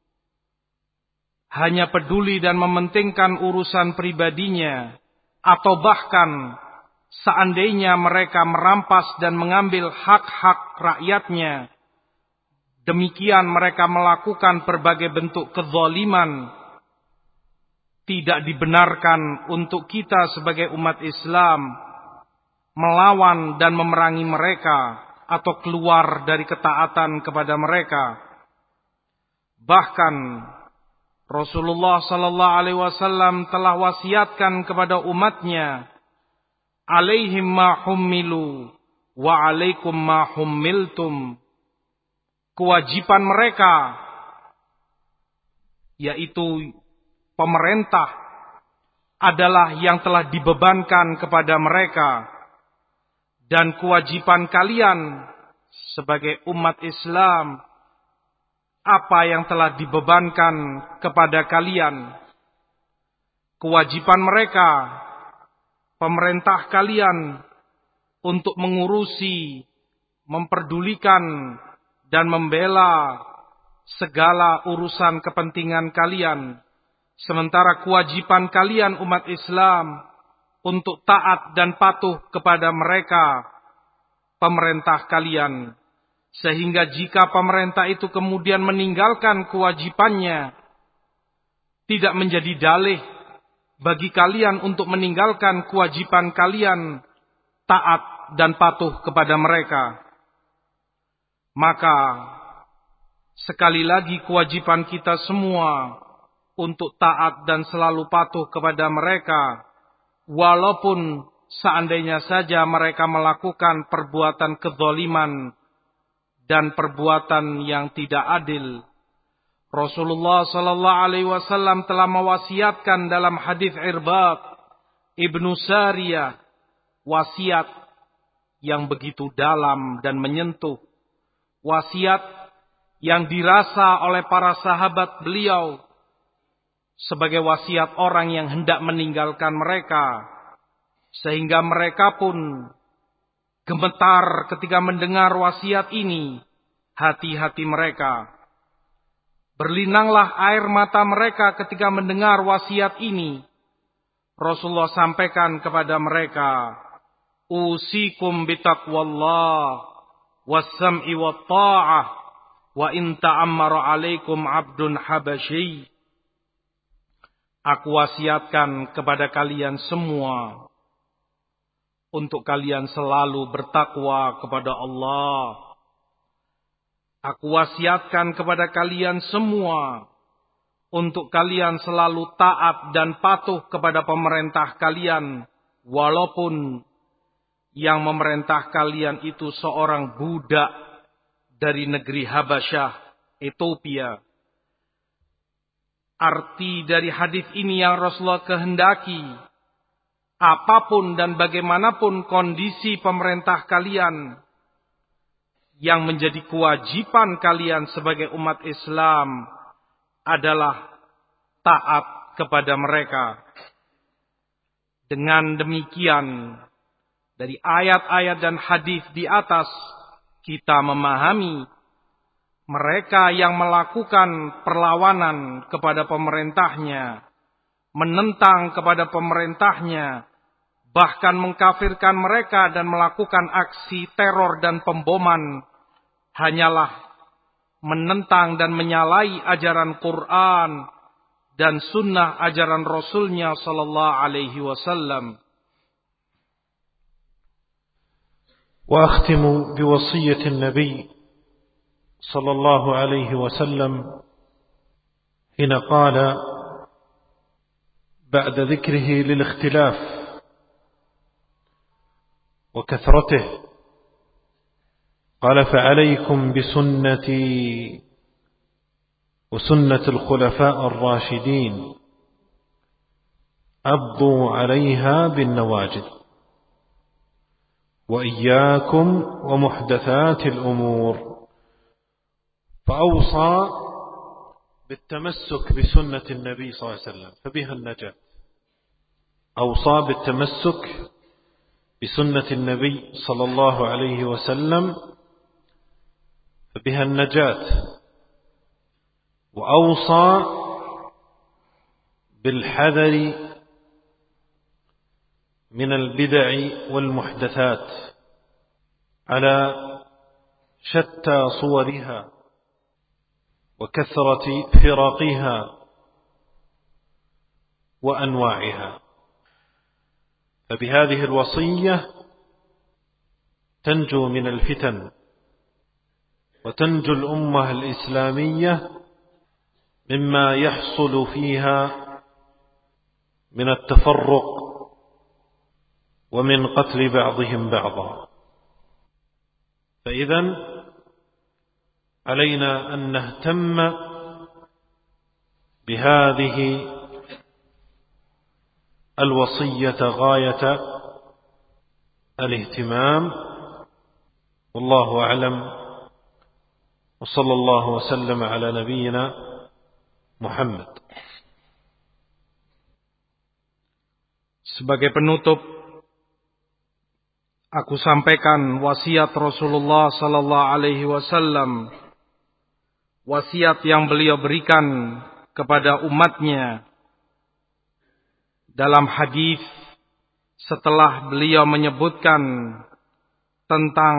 hanya peduli dan mementingkan urusan pribadinya, atau bahkan seandainya mereka merampas dan mengambil hak-hak rakyatnya, demikian mereka melakukan berbagai bentuk kezaliman, tidak dibenarkan untuk kita sebagai umat Islam melawan dan memerangi mereka atau keluar dari ketaatan kepada mereka. Bahkan Rasulullah sallallahu alaihi wasallam telah wasiatkan kepada umatnya, alaihim ma hummilu wa alaikum ma hummiltum. Kewajiban mereka, yaitu pemerintah, adalah yang telah dibebankan kepada mereka, dan kewajiban kalian sebagai umat Islam apa yang telah dibebankan kepada kalian. Kewajiban mereka, pemerintah kalian, untuk mengurusi, memperdulikan dan membela segala urusan kepentingan kalian. Sementara kewajiban kalian umat Islam untuk taat dan patuh kepada mereka, pemerintah kalian. Sehingga jika pemerintah itu kemudian meninggalkan kewajibannya, tidak menjadi dalih bagi kalian untuk meninggalkan kewajiban kalian taat dan patuh kepada mereka. Maka sekali lagi kewajiban kita semua untuk taat dan selalu patuh kepada mereka, walaupun seandainya saja mereka melakukan perbuatan kezaliman dan perbuatan yang tidak adil. Rasulullah sallallahu alaihi wasallam telah mewasiatkan dalam hadis Irbad ibnu Sariyah, wasiat yang begitu dalam dan menyentuh, wasiat yang dirasa oleh para sahabat beliau sebagai wasiat orang yang hendak meninggalkan mereka, sehingga mereka pun gemetar ketika mendengar wasiat ini. Hati-hati mereka, berlinanglah air mata mereka ketika mendengar wasiat ini. Rasulullah sampaikan kepada mereka, usikum bitaqwallah was-sam'i wat-ta'ah wa in ta'ammara 'alaikum 'abdun habasyi. Aku wasiatkan kepada kalian semua untuk kalian selalu bertakwa kepada Allah. Aku wasiatkan kepada kalian semua untuk kalian selalu taat dan patuh kepada pemerintah kalian, walaupun yang memerintah kalian itu seorang budak dari negeri Habasyah, Ethiopia. Arti dari hadis ini yang Rasulullah kehendaki, apapun dan bagaimanapun kondisi pemerintah kalian, yang menjadi kewajiban kalian sebagai umat Islam, adalah taat kepada mereka. Dengan demikian, dari ayat-ayat dan hadis di atas, kita memahami mereka yang melakukan perlawanan kepada pemerintahnya, menentang kepada pemerintahnya, bahkan mengkafirkan mereka dan melakukan aksi teror dan pemboman, hanyalah menentang dan menyalahi ajaran Quran dan sunnah ajaran Rasulnya sallallahu alaihi wasallam. وأختم بوصية النبي صلى الله عليه وسلم حين قال بعد ذكره للاختلاف وكثرته قال فعليكم بسنتي وسنة الخلفاء الراشدين عضوا عليها بالنواجذ وإياكم ومحدثات الأمور فأوصى بالتمسك بسنة النبي صلى الله عليه وسلم فبها النجاة. أوصى بالتمسك بسنة النبي صلى الله عليه وسلم فبها النجاة. وأوصى بالحذر من البدع والمحدثات على شتى صورها وكثرة فرقها وأنواعها. فبهذه الوصية تنجو من الفتن وتنجو الأمة الإسلامية مما يحصل فيها من التفرق ومن قتل بعضهم بعضا. فإذن علينا أن نهتم بهذه الوصية غاية الاهتمام. والله أعلم، وصلى الله وسلم على نبينا محمد. Sebagai penutup, aku sampaikan wasiat Rasulullah sallallahu alaihi wasallam, wasiat yang beliau berikan kepada umatnya dalam hadis setelah beliau menyebutkan tentang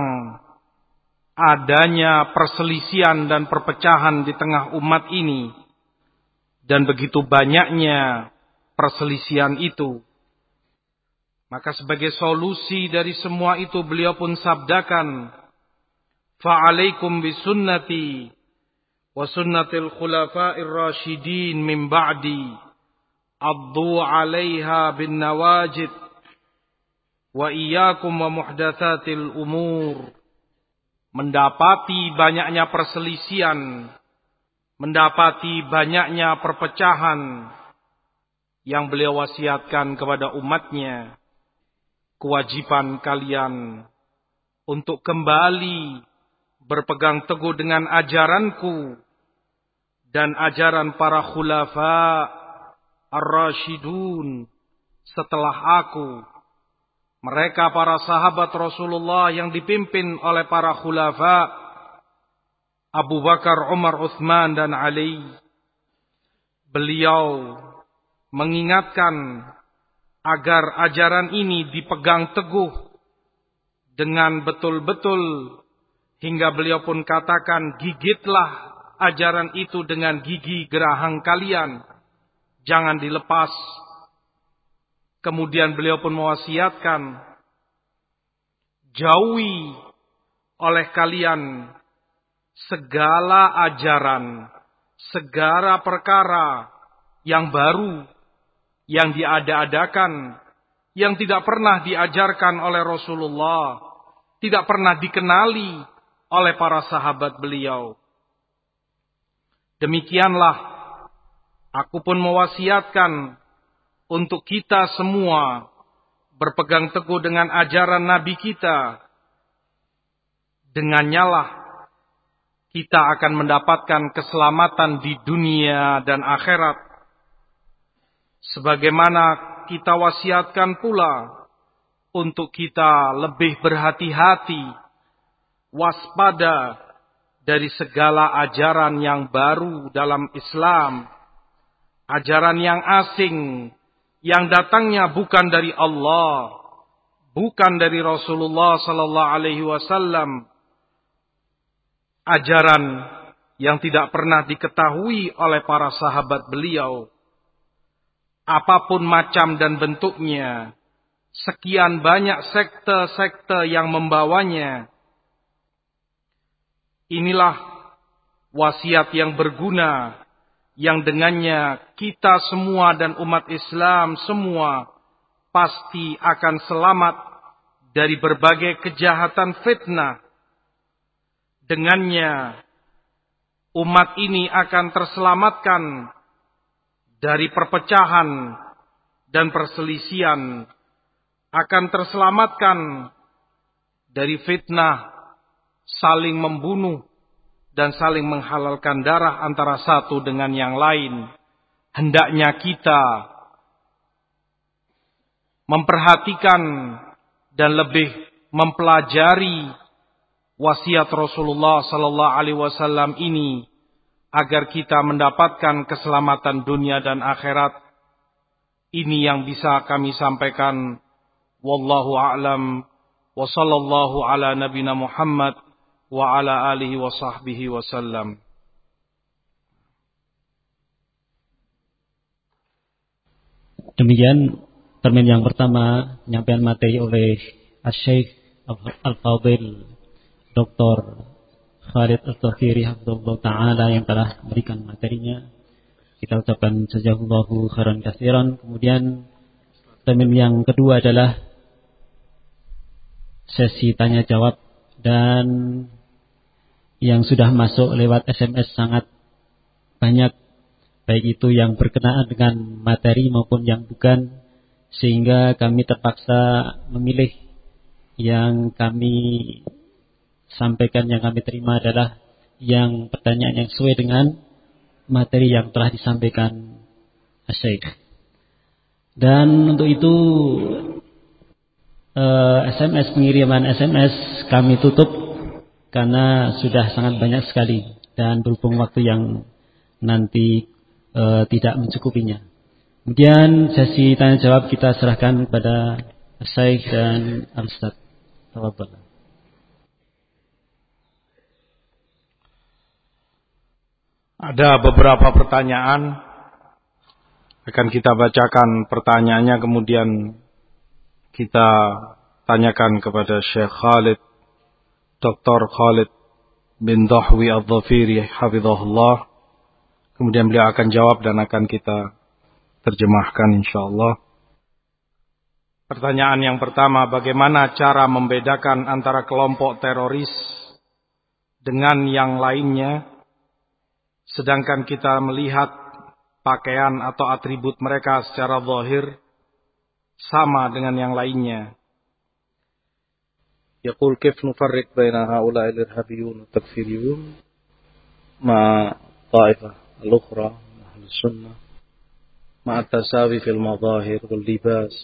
adanya perselisihan dan perpecahan di tengah umat ini dan begitu banyaknya perselisihan itu. Maka sebagai solusi dari semua itu beliau pun sabdakan, fa'alaikum bisunnati wa sunnatil khulafa'ir rasyidin min ba'di addu 'alaiha bin nawajid wa iyyakum wa muhdatsatil umur. Mendapati banyaknya perselisihan, mendapati banyaknya perpecahan, yang beliau wasiatkan kepada umatnya, kewajiban kalian untuk kembali berpegang teguh dengan ajaranku dan ajaran para khulafa ar-rasyidun setelah aku. Mereka para sahabat Rasulullah yang dipimpin oleh para khulafa Abu Bakar, Umar, Uthman dan Ali. Beliau mengingatkan agar ajaran ini dipegang teguh dengan betul-betul, hingga beliau pun katakan, gigitlah ajaran itu dengan gigi geraham kalian, jangan dilepas. Kemudian beliau pun mewasiatkan, jauhi oleh kalian segala ajaran, segala perkara yang baru, yang diada-adakan, yang tidak pernah diajarkan oleh Rasulullah, tidak pernah dikenali oleh para sahabat beliau. Demikianlah aku pun mewasiatkan untuk kita semua berpegang teguh dengan ajaran Nabi kita. Dengannya lah kita akan mendapatkan keselamatan di dunia dan akhirat. Sebagaimana kita wasiatkan pula untuk kita lebih berhati-hati, waspada dari segala ajaran yang baru dalam Islam, ajaran yang asing, yang datangnya bukan dari Allah, bukan dari Rasulullah sallallahu alaihi wasallam, ajaran yang tidak pernah diketahui oleh para sahabat beliau. Apapun macam dan bentuknya, sekian banyak sekte-sekte yang membawanya. Inilah wasiat yang berguna, yang dengannya kita semua dan umat Islam semua pasti akan selamat dari berbagai kejahatan fitnah. Dengannya umat ini akan terselamatkan dari perpecahan dan perselisihan, akan terselamatkan dari fitnah, saling membunuh dan saling menghalalkan darah antara satu dengan yang lain. Hendaknya kita memperhatikan dan lebih mempelajari wasiat Rasulullah sallallahu alaihi wasallam ini agar kita mendapatkan keselamatan dunia dan akhirat. Ini yang bisa kami sampaikan. Wallahu a'lam. Wa sallallahu ala nabina Muhammad wa ala alihi wa sahbihi wasallam. Demikian termin yang pertama, penyampaian materi oleh Syekh Al-Fadhil Dr. Khalid Al-Dhafiri hafizahullah ta'ala yang telah memberikan materinya. Kita ucapkan jazakallahu khairan katsiran. Kemudian termin yang kedua adalah sesi tanya jawab, dan yang sudah masuk lewat SMS sangat banyak, baik itu yang berkenaan dengan materi maupun yang bukan, sehingga kami terpaksa memilih yang kami sampaikan, yang kami terima adalah yang pertanyaan yang sesuai dengan materi yang telah disampaikan Syekh. Dan untuk itu SMS, pengiriman SMS kami tutup karena sudah sangat banyak sekali, dan berhubung waktu yang nanti tidak mencukupinya. Kemudian sesi tanya jawab kita serahkan kepada Syekh dan Al-Ustaz. Tafadhol. Ada beberapa pertanyaan, akan kita bacakan pertanyaannya, kemudian kita tanyakan kepada Syekh Khalid, Dr. Khalid bin Dhahwi Al-Dhafiri hafizahullah. Kemudian beliau akan jawab dan akan kita terjemahkan insyaallah. Pertanyaan yang pertama, bagaimana cara membedakan antara kelompok teroris dengan yang lainnya, sedangkan kita melihat pakaian atau atribut mereka secara zahir sama dengan yang lainnya. يقول كيف نفرق بين هؤلاء الإرهابيون والتكفيريون مع الطائفة الأخرى أهل السنة مع التساوي في المظاهر واللباس؟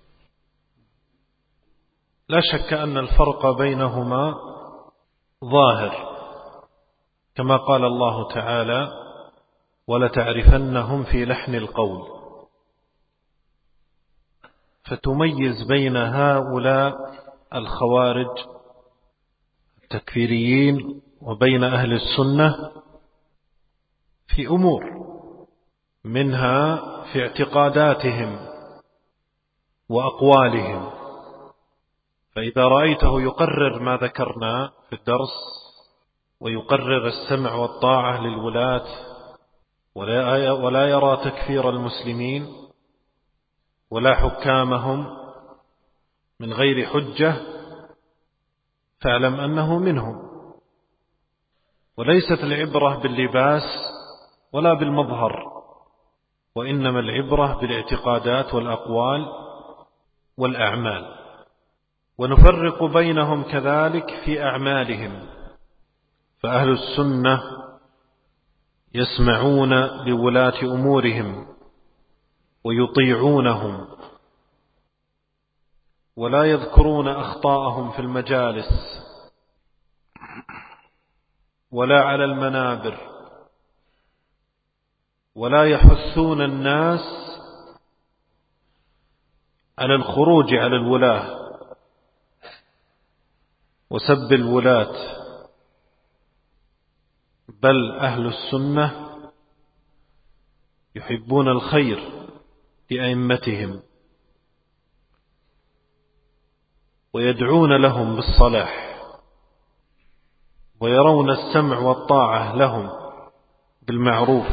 لا شك أن الفرق بينهما ظاهر، كما قال الله تعالى: ولتعرفنهم في لحن القول. فتميز بين هؤلاء الخوارج التكفيريين وبين أهل السنة في أمور، منها في اعتقاداتهم وأقوالهم. فإذا رأيته يقرر ما ذكرنا في الدرس ويقرر السمع والطاعة للولاة ولا يرى تكفير المسلمين ولا حكامهم من غير حجة، فاعلم أنه منهم. وليست العبرة باللباس ولا بالمظهر، وإنما العبرة بالاعتقادات والأقوال والأعمال. ونفرق بينهم كذلك في أعمالهم، فأهل السنة يسمعون لولاة أمورهم ويطيعونهم ولا يذكرون أخطاءهم في المجالس ولا على المنابر ولا يحثون الناس على الخروج على الولاة وسب الولاة، بل أهل السنة يحبون الخير لأئمتهم ويدعون لهم بالصلاح ويرون السمع والطاعة لهم بالمعروف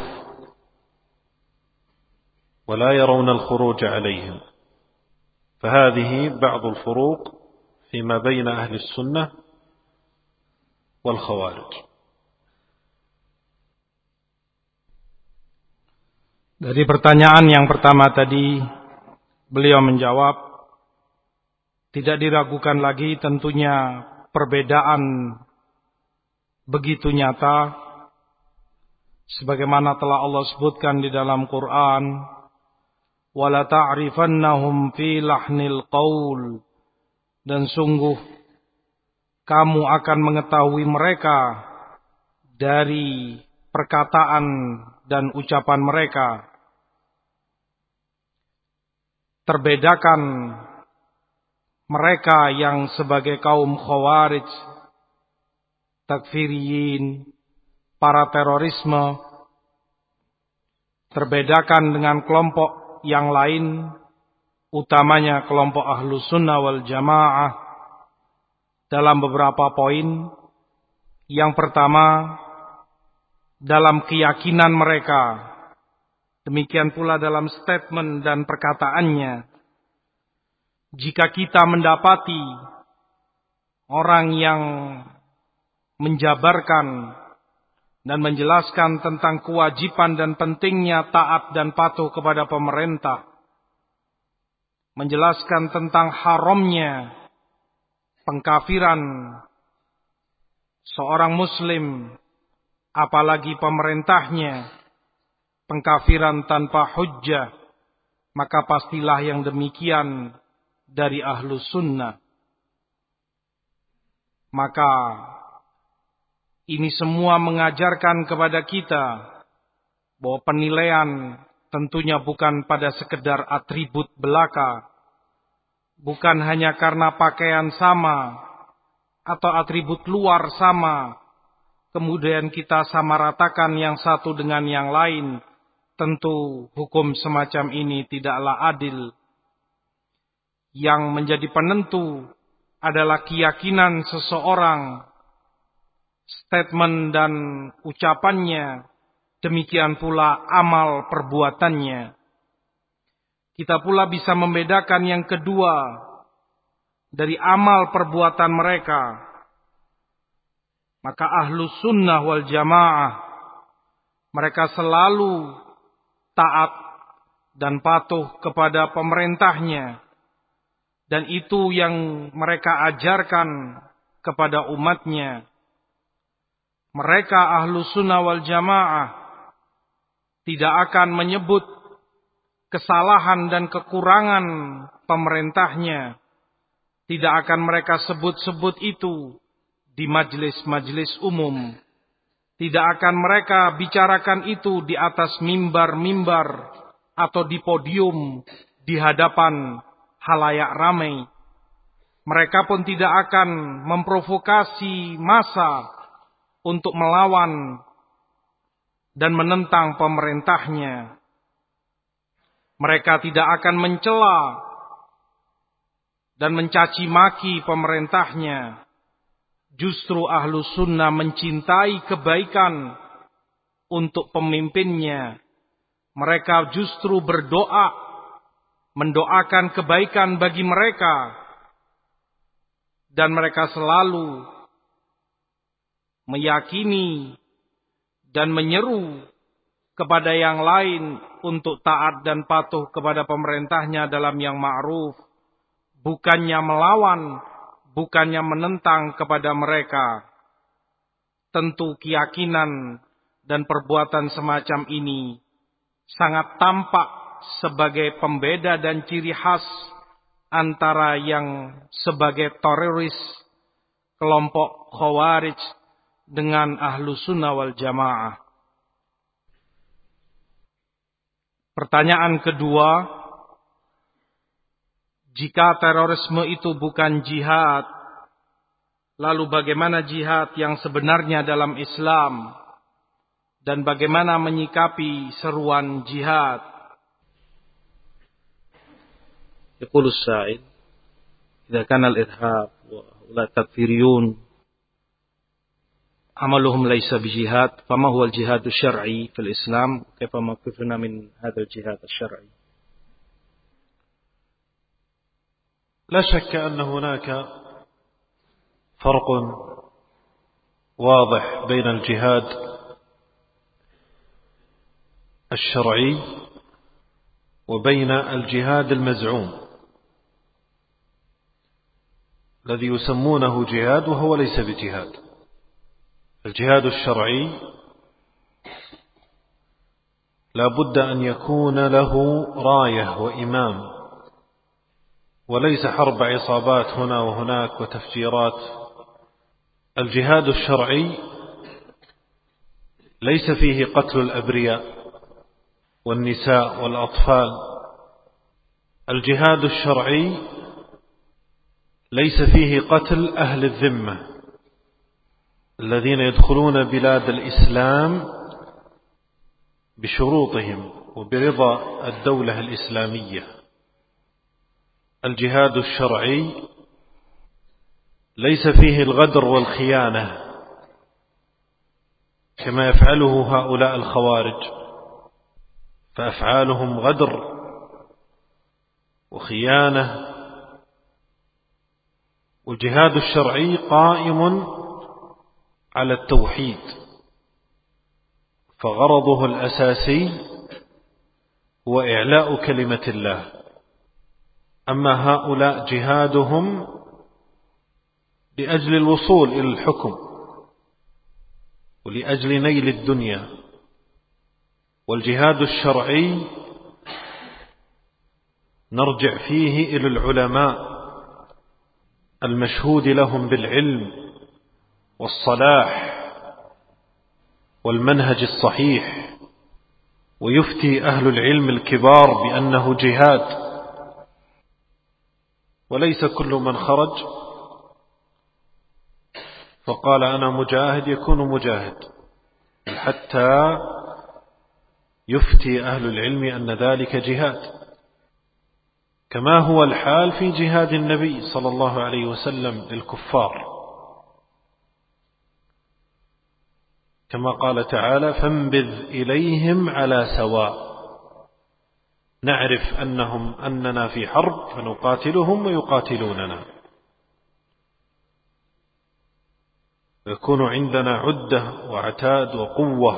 ولا يرون الخروج عليهم. فهذه بعض الفروق فيما بين أهل السنة والخوارج. Dari pertanyaan yang pertama tadi, beliau menjawab, tidak diragukan lagi tentunya perbedaan begitu nyata, sebagaimana telah Allah sebutkan di dalam Quran, wala ta'rifannahum fi lahnil qaul, dan sungguh kamu akan mengetahui mereka dari perkataan dan ucapan mereka. Terbedakan mereka yang sebagai kaum khawarij, takfiriyin, para terorisme, terbedakan dengan kelompok yang lain, utamanya kelompok Ahlus Sunnah wal Jamaah, dalam beberapa poin. Yang pertama, dalam keyakinan mereka, demikian pula dalam statement dan perkataannya. Jika kita mendapati orang yang menjabarkan dan menjelaskan tentang kewajiban dan pentingnya taat dan patuh kepada pemerintah, menjelaskan tentang haramnya pengkafiran seorang muslim, apalagi pemerintahnya, pengkafiran tanpa hujjah, maka pastilah yang demikian dari Ahlus Sunnah. Maka ini semua mengajarkan kepada kita bahwa penilaian tentunya bukan pada sekedar atribut belaka, bukan hanya karena pakaian sama atau atribut luar sama, kemudian kita samaratakan yang satu dengan yang lain. Tentu hukum semacam ini tidaklah adil. Yang menjadi penentu adalah keyakinan seseorang, statement dan ucapannya, demikian pula amal perbuatannya. Kita pula bisa membedakan yang kedua dari amal perbuatan mereka. Maka Ahlus Sunnah wal Jamaah, mereka selalu taat dan patuh kepada pemerintahnya. Dan itu yang mereka ajarkan kepada umatnya. Mereka Ahlus Sunnah wal Jamaah tidak akan menyebut kesalahan dan kekurangan pemerintahnya. Tidak akan mereka sebut-sebut itu di majelis-majelis umum. Tidak akan mereka bicarakan itu di atas mimbar-mimbar atau di podium di hadapan halayak ramai. Mereka pun tidak akan memprovokasi massa untuk melawan dan menentang pemerintahnya. Mereka tidak akan mencela dan mencaci maki pemerintahnya. Justru Ahlus Sunnah mencintai kebaikan untuk pemimpinnya. Mereka justru berdoa, mendoakan kebaikan bagi mereka. Dan mereka selalu meyakini dan menyeru kepada yang lain untuk taat dan patuh kepada pemerintahnya dalam yang ma'ruf. Bukannya melawan, bukannya menentang kepada mereka. tentu keyakinan dan perbuatan semacam ini sangat tampak sebagai pembeda dan ciri khas antara yang sebagai teroris kelompok Khawarij dengan Ahlu Sunnah wal Jamaah. Pertanyaan kedua, jika terorisme itu bukan jihad, lalu bagaimana jihad yang sebenarnya dalam Islam? Dan bagaimana menyikapi seruan jihad? يقول السائل: إذا كان الإرهاب ولا التكفيريون عملهم ليس بجهاد، فما هو الجهاد الشرعي في الإسلام؟ كيف موقفنا من هذا الجهاد الشرعي؟ لا شك أن هناك فرق واضح بين الجهاد الشرعي وبين الجهاد المزعوم الذي يسمونه جهاد وهو ليس بجهاد. الجهاد الشرعي لا بد أن يكون له راية وإمام، وليس حرب عصابات هنا وهناك وتفجيرات. الجهاد الشرعي ليس فيه قتل الأبرياء والنساء والأطفال. الجهاد الشرعي ليس فيه قتل أهل الذمة الذين يدخلون بلاد الإسلام بشروطهم وبرضا الدولة الإسلامية. الجهاد الشرعي ليس فيه الغدر والخيانة كما يفعله هؤلاء الخوارج، فأفعالهم غدر وخيانة. والجهاد الشرعي قائم على التوحيد، فغرضه الأساسي هو إعلاء كلمة الله. أما هؤلاء جهادهم لأجل الوصول إلى الحكم ولأجل نيل الدنيا. والجهاد الشرعي نرجع فيه إلى العلماء المشهود لهم بالعلم والصلاح والمنهج الصحيح، ويفتي أهل العلم الكبار بأنه جهاد، وليس كل من خرج فقال أنا مجاهد يكون مجاهد، حتى يفتي أهل العلم أن ذلك جهاد، كما هو الحال في جهاد النبي صلى الله عليه وسلم للكفار، كما قال تعالى: فانبذ إليهم على سواء، نعرف أننا في حرب فنقاتلهم ويقاتلوننا، ويكون عندنا عدة وعتاد وقوة.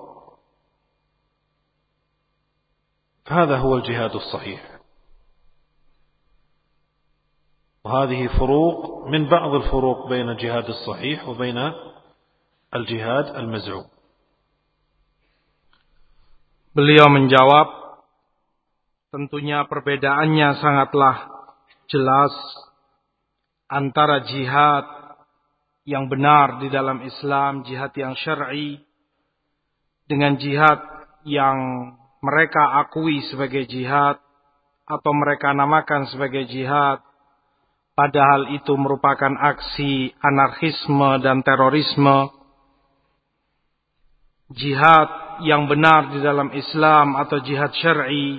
هذا هو الجهاد الصحيح. وهذه فروق من بعض الفروق بين الجهاد الصحيح وبين الجهاد المزعوم. Beliau menjawab, tentunya perbedaannya sangatlah jelas antara jihad yang benar di dalam Islam, jihad yang syar'i, dengan jihad yang mereka akui sebagai jihad atau mereka namakan sebagai jihad, padahal itu merupakan aksi anarkisme dan terorisme. Jihad yang benar di dalam Islam atau jihad syar'i,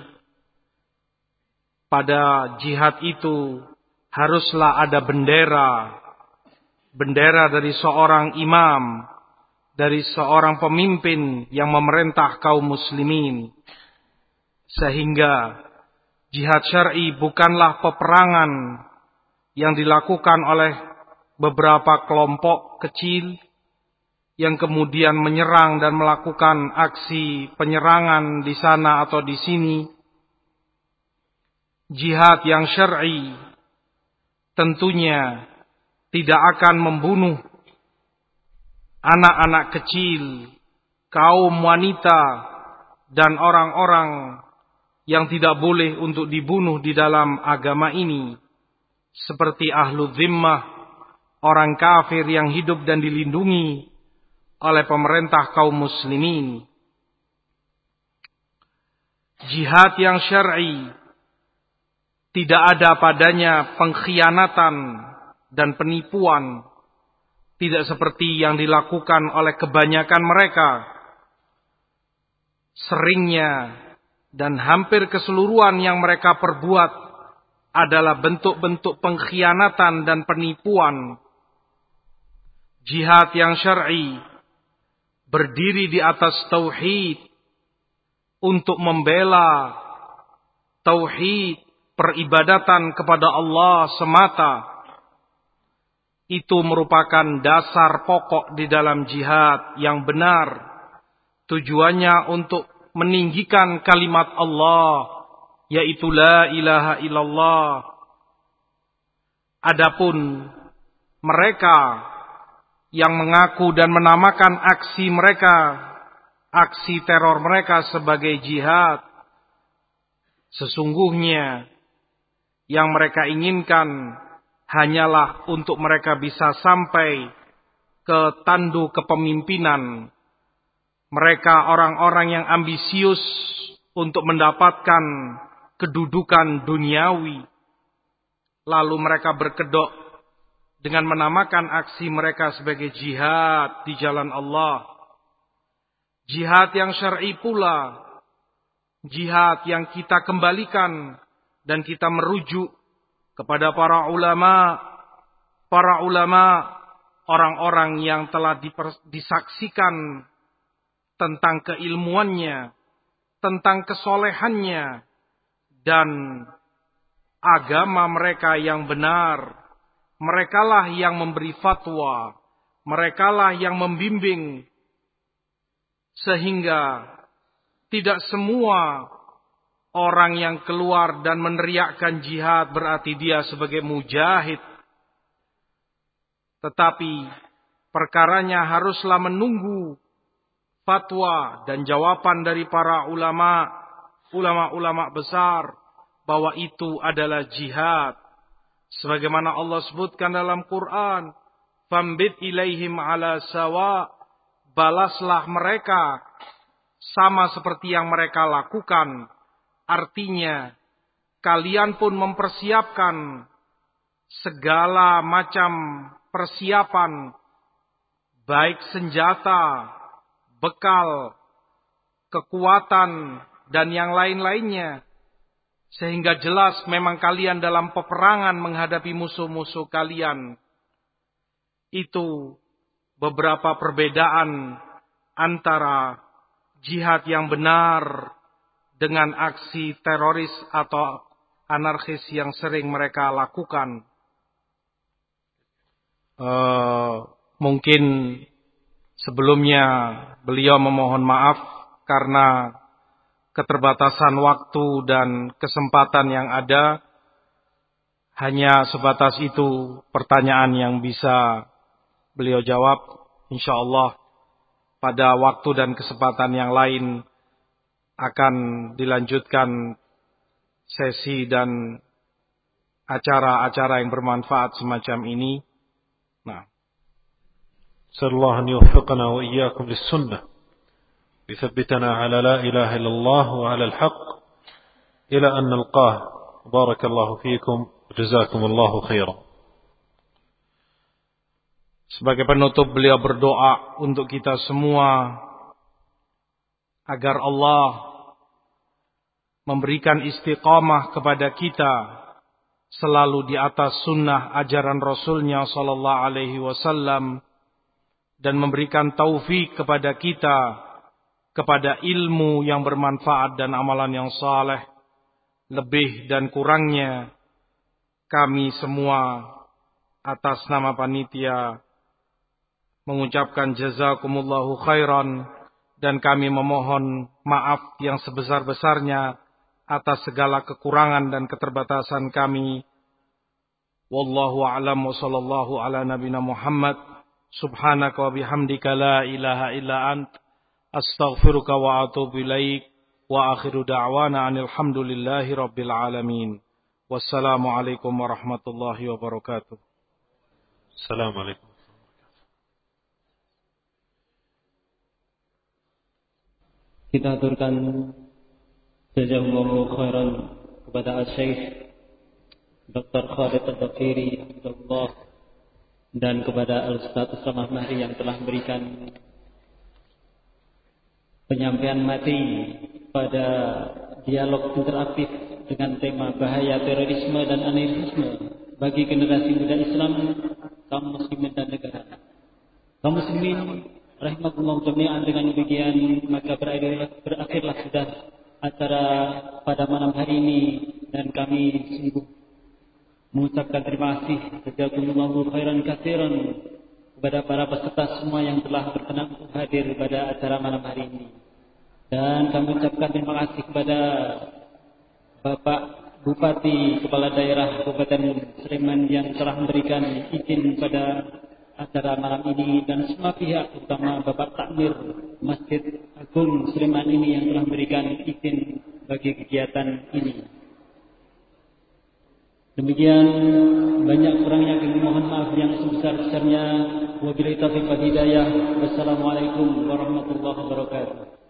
pada jihad itu haruslah ada bendera dari seorang imam, dari seorang pemimpin yang memerintah kaum muslimin. Sehingga jihad syar'i bukanlah peperangan yang dilakukan oleh beberapa kelompok kecil yang kemudian menyerang dan melakukan aksi penyerangan di sana atau di sini. Jihad yang syar'i tentunya tidak akan membunuh anak-anak kecil, kaum wanita, dan orang-orang yang tidak boleh untuk dibunuh di dalam agama ini, seperti ahlu zimmah, orang kafir yang hidup dan dilindungi oleh pemerintah kaum muslimin. Jihad yang syar'i tidak ada padanya pengkhianatan dan penipuan, tidak seperti yang dilakukan oleh kebanyakan mereka. Seringnya dan hampir keseluruhan yang mereka perbuat adalah bentuk-bentuk pengkhianatan dan penipuan. Jihad yang syar'i berdiri di atas tauhid untuk membela tauhid, peribadatan kepada Allah semata. Itu merupakan dasar pokok di dalam jihad yang benar. Tujuannya untuk meninggikan kalimat Allah, yaitu la ilaha illallah. Adapun mereka yang mengaku dan menamakan aksi mereka, aksi teror mereka sebagai jihad, sesungguhnya yang mereka inginkan hanyalah untuk mereka bisa sampai ke tandu kepemimpinan. Mereka orang-orang yang ambisius untuk mendapatkan kedudukan duniawi. Lalu mereka berkedok dengan menamakan aksi mereka sebagai jihad di jalan Allah. Jihad yang syar'i pula, jihad yang kita kembalikan dan kita merujuk kepada para ulama, orang-orang yang telah disaksikan tentang keilmuannya, tentang kesolehannya, dan agama mereka yang benar. Merekalah yang memberi fatwa, merekalah yang membimbing, sehingga tidak semua orang yang keluar dan meneriakkan jihad berarti dia sebagai mujahid. Tetapi perkaranya haruslah menunggu fatwa dan jawaban dari para ulama besar bahwa itu adalah jihad. Sebagaimana Allah sebutkan dalam Quran, "Fambit ilaihim ala sawa", balaslah mereka sama seperti yang mereka lakukan. Artinya, kalian pun mempersiapkan segala macam persiapan, baik senjata, bekal, kekuatan, dan yang lain-lainnya. Sehingga jelas memang kalian dalam peperangan menghadapi musuh-musuh kalian. Itu beberapa perbedaan antara jihad yang benar dengan aksi teroris atau anarkis yang sering mereka lakukan. Mungkin sebelumnya beliau memohon maaf karena keterbatasan waktu dan kesempatan yang ada. Hanya sebatas itu pertanyaan yang bisa beliau jawab. InsyaAllah pada waktu dan kesempatan yang lain akan dilanjutkan sesi dan acara-acara yang bermanfaat semacam ini. Nah, sallallahu an yuwaffiqana wa iyyakum lis-sunnah, yuthabbitana ala la ilaha illallah wa ala al-haqq ila an nalqah. Barakallahu fiikum, jazakumullahu khairan. Sebagai penutup beliau berdoa untuk kita semua agar Allah memberikan istiqamah kepada kita selalu di atas sunnah ajaran Rasulnya sallallahu alaihi wasallam dan memberikan taufik kepada kita kepada ilmu yang bermanfaat dan amalan yang saleh. Lebih dan kurangnya kami semua atas nama panitia mengucapkan jazakumullahu khairan, dan kami memohon maaf yang sebesar-besarnya atas segala kekurangan dan keterbatasan kami. Wallahu a'lam wa sallallahu ala nabina Muhammad. Subhanaka wa bihamdika la ilaha illa ant. Astaghfiruka wa atubu ilaik. Wa akhiru da'wana anil hamdulillahi rabbil alamin. Wassalamualaikum warahmatullahi wabarakatuh. Assalamualaikum. Kita aturkan jazakumullahu khairan kepada Al-Syeikh Dr. Khalid Al-Baqiri dan kepada Al-Ustaz Ustamah Mahri yang telah memberikan penyampaian materi pada dialog interaktif dengan tema bahaya terorisme dan anarkisme bagi generasi muda Islam, kaum muslimin dan negara. Kaum muslimin rahimakumullah jami'an, dengan demikian maka berakhirlah sudah acara pada malam hari ini, dan kami sungguh mengucapkan terima kasih jazakumullahu khairan katsiran kepada para peserta semua yang telah berkenan untuk hadir pada acara malam hari ini. Dan kami ucapkan terima kasih kepada Bapak Bupati Kepala Daerah Kabupaten Sleman yang telah memberikan izin pada acara malam ini, dan semua pihak, terutama Bapak Takmir Masjid Agung Sleman ini yang telah memberikan izin bagi kegiatan ini. Demikian, banyak kurangnya kami mohon maaf yang sebesar-besarnya. Wabillahi taufiq wal hidayah. Wassalamualaikum warahmatullahi wabarakatuh.